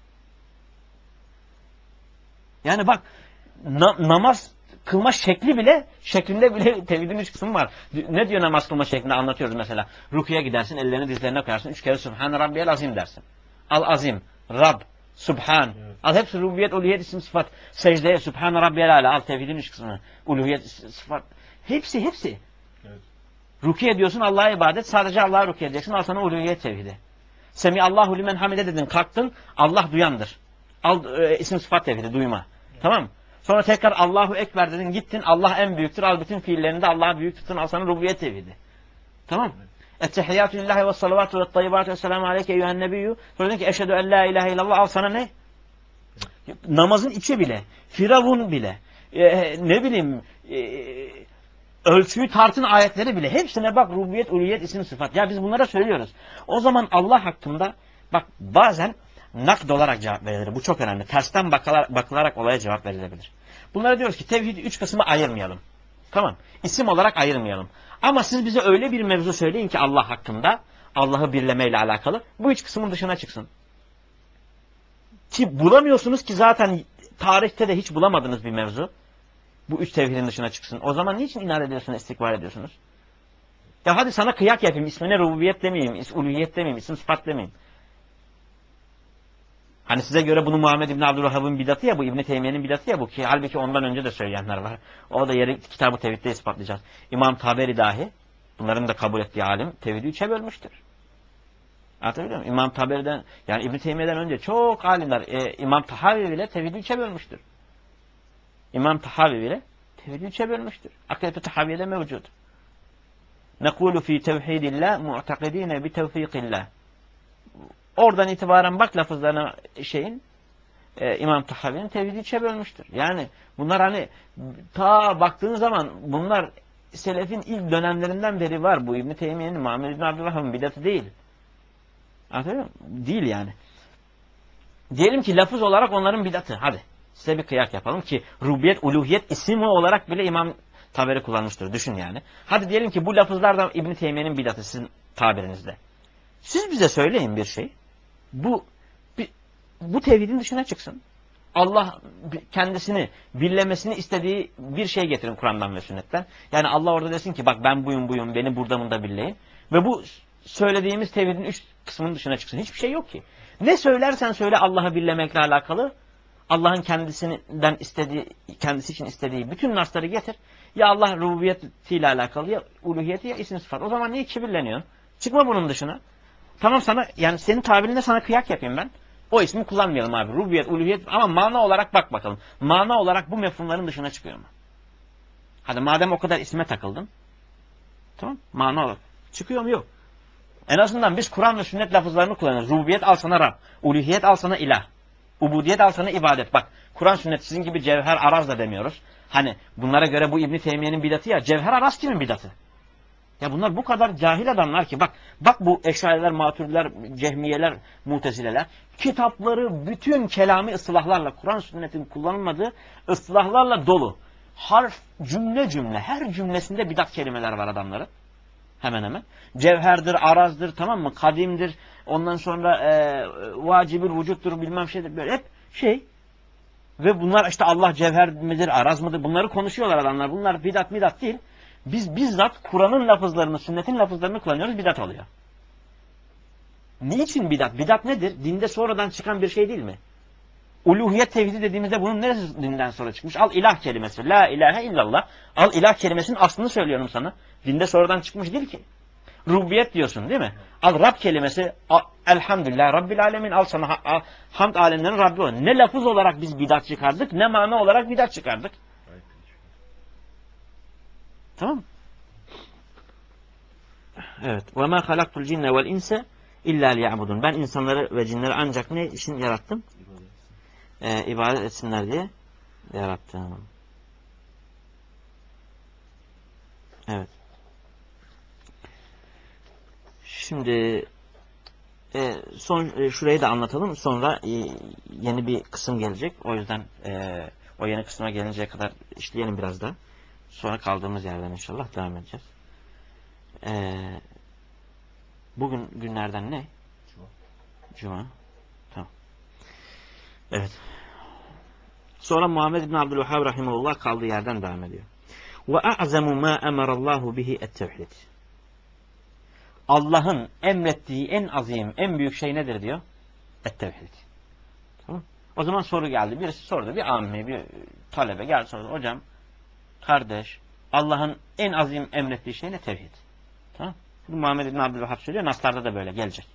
Yani bak na namaz kılma şekli bile, şeklinde bile tevhidin üç kısmı var. Ne diyor namaz kılma şeklinde anlatıyoruz mesela. Rukuya gidersin, ellerini dizlerine koyarsın. Üç kere Subhan Rabbiyel Azim dersin. Al Azim, Rab, Subhan. Evet. Al hepsi rububiyet, uluhiyet, isim sıfat. Secdeye Subhan Rabbiyel Ala. Al tevhidin üç kısmını. Uluhiyet, sıfat. Hepsi, hepsi. Evet. Rukiye diyorsun Allah'a ibadet. Sadece Allah'a rukiye edeceksin. Al sana uluhiyet tevhidi. Semi Allahu limen hamide dedin. Kalktın. Allah duyandır. Al e, isim sıfat tevhidi. Duyma. Evet. Tamam. Sonra tekrar Allahu Ekber dedin. Gittin. Allah en büyüktür. Al bütün fiillerinde Allah'a büyük tutun. Al sana rububiyet tevhidi. Tamam. Evet. Ettehiyyatü lillahi ve salavatu ve tayyibatü ve selamu aleyke eyyühen nebiyyü. Sonra dedin ki eşhedü en la ilahe illallah. Al sana ne? Namazın içi bile. Firavun bile. E, ne bileyim e, ölçüyü tartın ayetleri bile. Hepsine bak rububiyet, uluyet, isim, sıfat. Ya biz bunlara söylüyoruz. O zaman Allah hakkında bak bazen nakd olarak cevap verilir. Bu çok önemli. Tersten bakılarak, bakılarak olaya cevap verilebilir. Bunlara diyoruz ki tevhidi üç kısmı ayırmayalım. Tamam. İsim olarak ayırmayalım. Ama siz bize öyle bir mevzu söyleyin ki Allah hakkında, Allah'ı birlemeyle alakalı, bu üç kısmın dışına çıksın. Ki bulamıyorsunuz ki zaten tarihte de hiç bulamadığınız bir mevzu. Bu üç tevhidin dışına çıksın. O zaman niçin inat ediyorsunuz, istikbar ediyorsunuz? Ya hadi sana kıyak yapayım, ismine rububiyet demeyeyim, uluhiyet demeyeyim, isim sıfat demeyeyim. Hani size göre bunu Muhammed İbn Abdülvahhab'ın bidatı ya bu, İbn Teymiye'nin bidatı ya bu ki halbuki ondan önce de söyleyenler var. O da yeri kitabı tevhidde ispatlayacağız. İmam Taberi dahi, bunların da kabul ettiği alim, tevhidi üçe bölmüştür. Anlatabiliyor muyum? İmam Taberi'den, yani İbn Teymiye'den önce çok alimler, e, İmam Tahavi bile tevhidi üçe bölmüştür. İmam Tahavi bile tevhidi üçe bölmüştür. Akide-i Tahaviye'de mevcut. Nekulu fi tevhidillah mu'takidine bi tevfikillah. Oradan itibaren bak lafızlarına şeyin e, İmam Tahavi'nin tevhidi üçe bölmüştür. Yani bunlar hani ta baktığın zaman bunlar selefin ilk dönemlerinden beri var. Bu İbn Teymiye'nin, Muhammed İbn Abdülvahhab'ın bidatı değil. Anlatabiliyor muyum? Değil yani. Diyelim ki lafız olarak onların bidatı. Hadi size bir kıyak yapalım ki rububiyet, uluhiyet ismi olarak bile İmam Taberi kullanmıştır. Düşün yani. Hadi diyelim ki bu lafızlar da İbn Teymiye'nin bidatı sizin tabirinizde. Siz bize söyleyin bir şey. Bu bir, bu tevhidin dışına çıksın. Allah kendisini birlemesini istediği bir şey getirin Kur'an'dan ve sünnetten. Yani Allah orada desin ki bak ben buyum buyum beni burada mı da birleyin. Ve bu söylediğimiz tevhidin üç kısmının dışına çıksın. Hiçbir şey yok ki. Ne söylersen söyle Allah'ı birlemekle alakalı. Allah'ın kendisinden istediği, kendisi için istediği bütün nasları getir. Ya Allah rububiyetiyle alakalı ya uluhiyeti ya isim sıfat. O zaman niye kibirleniyorsun? Çıkma bunun dışına. Tamam sana yani senin tabirinde sana kıyak yapayım ben. O ismi kullanmayalım abi. Rububiyet, uluhiyet ama mana olarak bak bakalım. Mana olarak bu mefhumların dışına çıkıyor mu? Hadi madem o kadar isme takıldın. Tamam. Mana olarak. Çıkıyor mu? Yok. En azından biz Kur'an ve sünnet lafızlarını kullanıyoruz. Rububiyet al sana Rab. Uluhiyet al sana ilah. Ubudiyet al sana ibadet. Bak Kur'an sünnet sizin gibi cevher araz da demiyoruz. Hani bunlara göre bu İbn Teymiye'nin bidatı ya. Cevher araz kimin bidatı? Ya bunlar bu kadar cahil adamlar ki bak bak bu eşariler, maturidiler, cehmiyeler, mutezileler kitapları bütün kelami ıslahlarla Kur'an sünnetin kullanılmadığı ıslahlarla dolu. Harf cümle cümle her cümlesinde bidat kelimeler var adamların. Hemen hemen. Cevherdir, arazdır tamam mı? Kadimdir. Ondan sonra e, vacibir, vücuttur bilmem şeydir. Böyle hep şey. Ve bunlar işte Allah cevher midir, araz mıdır? Bunları konuşuyorlar adamlar. Bunlar bidat midat değil. Biz bizzat Kur'an'ın lafızlarını, sünnetin lafızlarını kullanıyoruz. Bidat oluyor. Niçin bidat? Bidat nedir? Dinde sonradan çıkan bir şey değil mi? Uluhiyet tevhidi dediğimizde bunun neresi dinden sonra çıkmış? Al ilah kelimesi. La ilahe illallah. Al ilah kelimesinin aslını söylüyorum sana. Dinde sonradan çıkmış değil ki. Rububiyet diyorsun değil mi? Al Rab kelimesi. Al, elhamdülillah Rabbil alemin. Al sana ha, al, hamd alemlerin Rabbi ol. Ne lafız olarak biz bidat çıkardık ne mana olarak bidat çıkardık. Tamam. Evet. وَمَا خَلَقْتُ الْجِنَّ وَالْاِنْسَ اِلَّا لِيَعْبُدُونَ. Ben insanları ve cinleri ancak ne için yarattım? Ee, ibadet etsinler diye yarattım. Evet. Şimdi e, son e, şurayı da anlatalım. Sonra e, yeni bir kısım gelecek. O yüzden e, o yeni kısma gelinceye kadar işleyelim biraz da. Sonra kaldığımız yerden inşallah devam edeceğiz. Eee Bugün günlerden ne? Cuma. Cuma. Tamam. Evet. Sonra Muhammed bin Abdülvehhab rahimehullah kaldığı yerden devam ediyor. Ve a'zamu ma emarallahu bihi et-tevhid. Allah'ın emrettiği en azim, en büyük şey nedir diyor? Et-tevhid. Tamam. O zaman soru geldi. Birisi sordu. Bir ammi, bir talebe geldi sordu. Hocam, kardeş, Allah'ın en azim emrettiği şey ne? Tevhid. Tamam. Şimdi Muhammed bin Abdülvehhab söylüyor. Naslarda da böyle gelecek.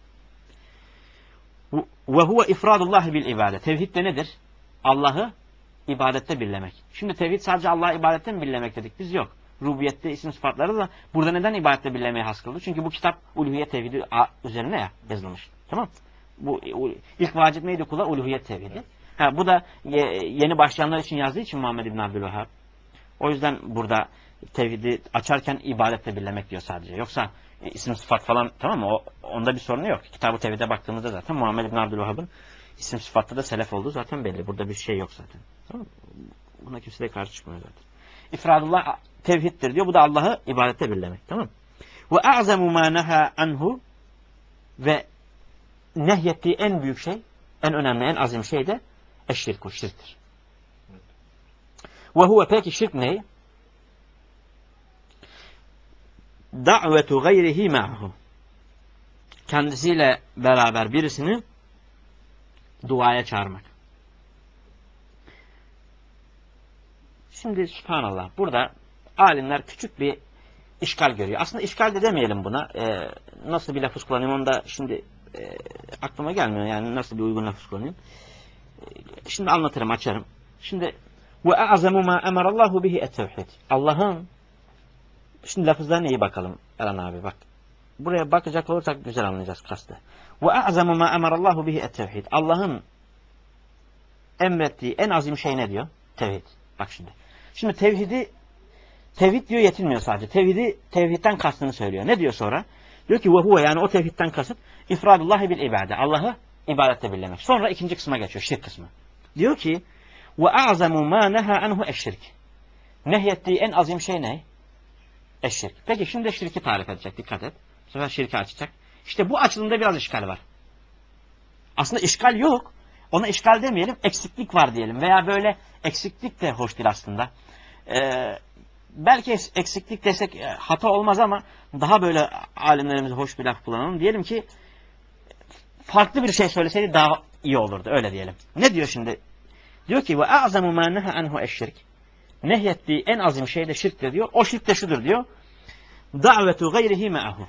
Ve huve ifradullah bil ibadet. Tevhid de nedir? Allah'ı ibadette birlemek. Şimdi tevhid sadece Allah'ı ibadette mi birlemek dedik? Biz yok. Rububiyette isim sıfatları da burada neden ibadette birlemeye has kıldı? Çünkü bu kitap uluhiyet tevhidi üzerine ya yazılmış. Tamam? Bu ilk vacip neydi kula? Uluhiyet tevhidi. Ha, bu da yeni başlayanlar için yazdığı için Muhammed bin Abdülvehhab. O yüzden burada tevhidi açarken ibadette birlemek diyor sadece. Yoksa isim sıfat falan tamam mı? O, onda bir sorunu yok. Kitab-ı Tevhid'e baktığımızda zaten Muhammed bin Abdülvehhab'ın isim sıfatta da selef olduğu zaten belli. Burada bir şey yok zaten. Tamam mı? Buna kimse de karşı çıkmıyor zaten. İfradullah tevhiddir diyor. Bu da Allah'ı ibadette birlemek. Tamam mı? Ve a'zamu ma naha anhu ve nehyettiği en büyük şey, en önemli, en azim şey de eşşirku, şirktir. Ve huve peki şirk ne? Da'vetu gayrihi ma'hu. Kendisiyle beraber birisini duaya çağırmak. Şimdi subhanallah burada alimler küçük bir işgal görüyor. Aslında işgal de demeyelim buna. Ee, nasıl bir lafız kullanayım onu da şimdi e, aklıma gelmiyor. Yani nasıl bir uygun lafız kullanayım. Ee, şimdi anlatırım, açarım. Şimdi ve a'zamu ma emarallahu bihi et-tevhid. Allah'ın şimdi lafızlarına iyi bakalım Eren abi bak. Buraya bakacak olursak güzel anlayacağız kastı. Ve a'zamu ma emarallahu bihi et-tevhid. Allah'ın emrettiği en azim şey ne diyor? Tevhid. Bak şimdi. Şimdi tevhidi tevhid diyor yetinmiyor sadece. Tevhidi tevhidden kastını söylüyor. Ne diyor sonra? Diyor ki ve huve yani o tevhidden kasıt ifradullahi bil ibade. Allah'ı ibadette birlemek. Sonra ikinci kısma geçiyor. Şirk kısmı. Diyor ki ve a'zamu ma neha anhu eşşirk. Nehyettiği en azim şey ne? Eşşirk. Peki şimdi şirki tarif edecek. Dikkat et. Bu sefer şirki açacak. İşte bu açılımda biraz işgal var. Aslında işgal yok. Ona işgal demeyelim, eksiklik var diyelim. Veya böyle eksiklik de hoş değil aslında. Ee, belki eksiklik desek e, hata olmaz ama daha böyle alimlerimiz hoş bir laf kullanalım. Diyelim ki farklı bir şey söyleseydi daha iyi olurdu. Öyle diyelim. Ne diyor şimdi? Diyor ki ve a'zamu ma neha anhu eşşirk. Nehyettiği en azim şey de şirktir diyor. O şirk de şudur diyor. Davetu gayrihi ma'ahu.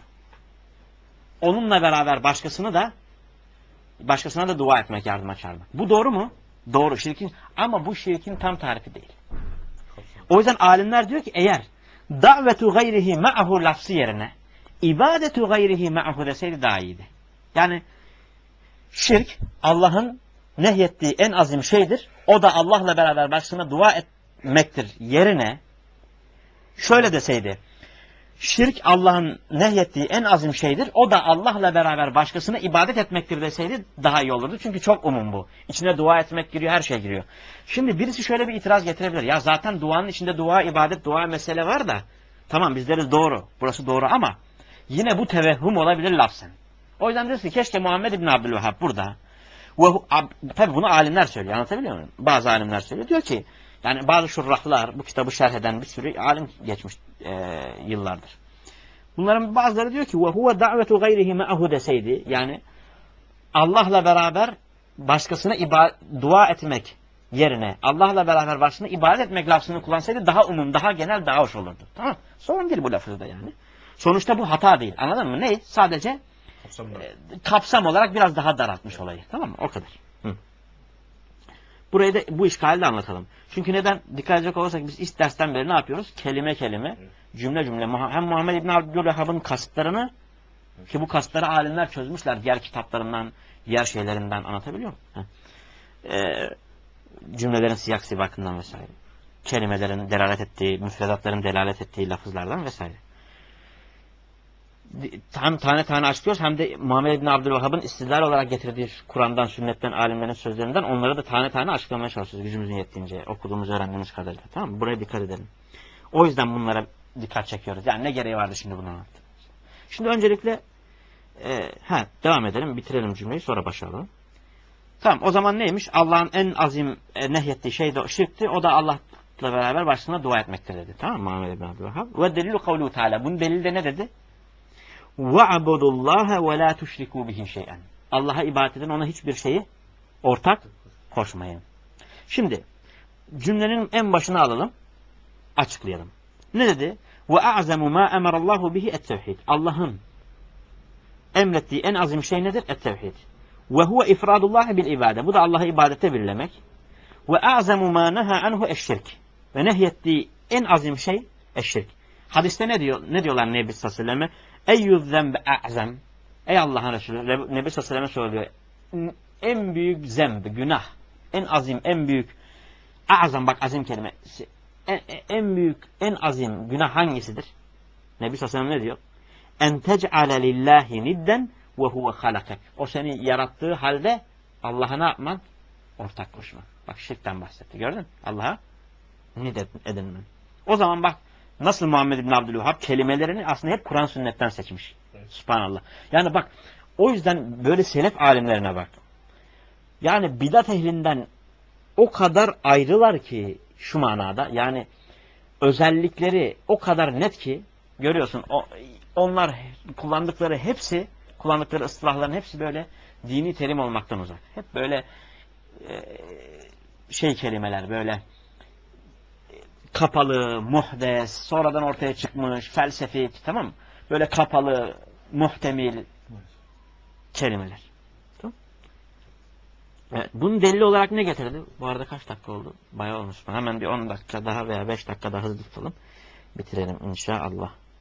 Onunla beraber başkasını da başkasına da dua etmek, yardıma çağırmak. Bu doğru mu? Doğru. Şirkin ama bu şirkin tam tarifi değil. O yüzden alimler diyor ki eğer davetu gayrihi ma'ahu lafzı yerine ibadetu gayrihi ma'ahu deseydi daha iyiydi. Yani şirk Allah'ın nehyettiği en azim şeydir. O da Allah'la beraber başkasına dua etmektir yerine şöyle deseydi. Şirk Allah'ın nehyettiği en azim şeydir. O da Allah'la beraber başkasına ibadet etmektir deseydi daha iyi olurdu. Çünkü çok umum bu. İçine dua etmek giriyor, her şey giriyor. Şimdi birisi şöyle bir itiraz getirebilir. Ya zaten duanın içinde dua, ibadet, dua mesele var da tamam biz deriz doğru. Burası doğru ama yine bu tevehhüm olabilir lafzen. O yüzden diyoruz ki keşke Muhammed İbn Abdülvehhab burada. Tabi bunu alimler söylüyor. Anlatabiliyor muyum? Bazı alimler söylüyor. Diyor ki yani bazı şurrahlar bu kitabı şerh eden bir sürü alim geçmiş e, yıllardır. Bunların bazıları diyor ki ve huve davetu gayrihi ma'ahu deseydi yani Allah'la beraber başkasına dua etmek yerine Allah'la beraber başkasına ibadet etmek lafzını kullansaydı daha umum, daha genel, daha hoş olurdu. Tamam? Sorun değil bu lafızda yani. Sonuçta bu hata değil. Anladın mı? Ne? Sadece e, kapsam olarak biraz daha daraltmış olayı. Tamam mı? O kadar. Hı. Burayı da bu işgali de anlatalım. Çünkü neden? Dikkat edecek olursak biz ilk dersten beri ne yapıyoruz? Kelime kelime, cümle cümle. Hem Muhammed İbn Abdülvehhab'ın kasıtlarını ki bu kasıtları alimler çözmüşler. Diğer kitaplarından, diğer şeylerinden anlatabiliyor muyum? Ee, cümlelerin siyak sibakından vesaire. Kelimelerin delalet ettiği, müfredatların delalet ettiği lafızlardan vesaire. Hem tane tane açıklıyoruz hem de Muhammed İbn Abdülvehhab'ın istidlal olarak getirdiği Kur'an'dan, sünnetten, alimlerin sözlerinden onları da tane tane açıklamaya çalışıyoruz. Gücümüzün yettiğince, okuduğumuz, öğrendiğimiz kadarıyla. Tamam mı? Buraya dikkat edelim. O yüzden bunlara dikkat çekiyoruz. Yani ne gereği vardı şimdi bunu anlattım. Şimdi öncelikle e, ha, devam edelim, bitirelim cümleyi, sonra başlayalım. Tamam, o zaman neymiş? Allah'ın en azim e, nehyettiği şey de şirkti. O da Allah'la beraber başına dua etmektir dedi. Tamam mı? Muhammed İbn Abdülvehhab. Ve delilu kavlu Teala. Bunun delili de ne dedi? وَعَبُدُ اللّٰهَ وَلَا تُشْرِكُوا بِهِ شَيْئًا. Allah'a ibadet edin, ona hiçbir şeyi ortak koşmayın. Şimdi cümlenin en başına alalım, açıklayalım. Ne dedi? وَاَعْزَمُ مَا اَمَرَ اللّٰهُ بِهِ اَتْتَوْحِيدِ. Allah'ın emrettiği en azim şey nedir? Et-tevhid. وَهُوَ اِفْرَادُ اللّٰهِ بِالْاِبَادَةِ. Bu da Allah'ı ibadete birlemek. وَاَعْزَمُ مَا نَهَا عَنْهُ eşşirk. Ve nehyettiği en azim şey eşşirk. Hadiste ne diyor? Ne diyorlar Nebi sallallahu aleyhi ve selleme? Eyyüz zembe a'zem. Ey Allah'ın Resulü, Nebi sallallahu aleyhi ve selleme söylüyor. En büyük zemb, günah, en azim, en büyük, a'zam, bak azim kelimesi, en, en büyük, en azim günah hangisidir? Nebi sallallahu aleyhi ve sellem ne diyor? En tec'ale lillahi nidden ve huve halakek. O seni yarattığı halde Allah'a ne yapman? Ortak koşman. Bak şirkten bahsetti, gördün mü? Allah'a nid edinmen. O zaman bak, nasıl Muhammed İbn Abdülvehhab kelimelerini aslında hep Kur'an sünnetten seçmiş. Evet. Subhanallah. Yani bak, o yüzden böyle selef alimlerine bak. Yani bidat ehlinden o kadar ayrılar ki şu manada. Yani özellikleri o kadar net ki görüyorsun. O, onlar kullandıkları hepsi, kullandıkları ıslahların hepsi böyle dini terim olmaktan uzak. Hep böyle e, şey kelimeler, böyle kapalı, muhdes, sonradan ortaya çıkmış, felsefik, tamam mı? Böyle kapalı, muhtemil kelimeler. Tamam. Evet, bunun delili olarak ne getirdi? Bu arada kaç dakika oldu? Bayağı olmuş. Hemen bir on dakika daha veya beş dakika daha hızlı tutalım. Bitirelim inşallah.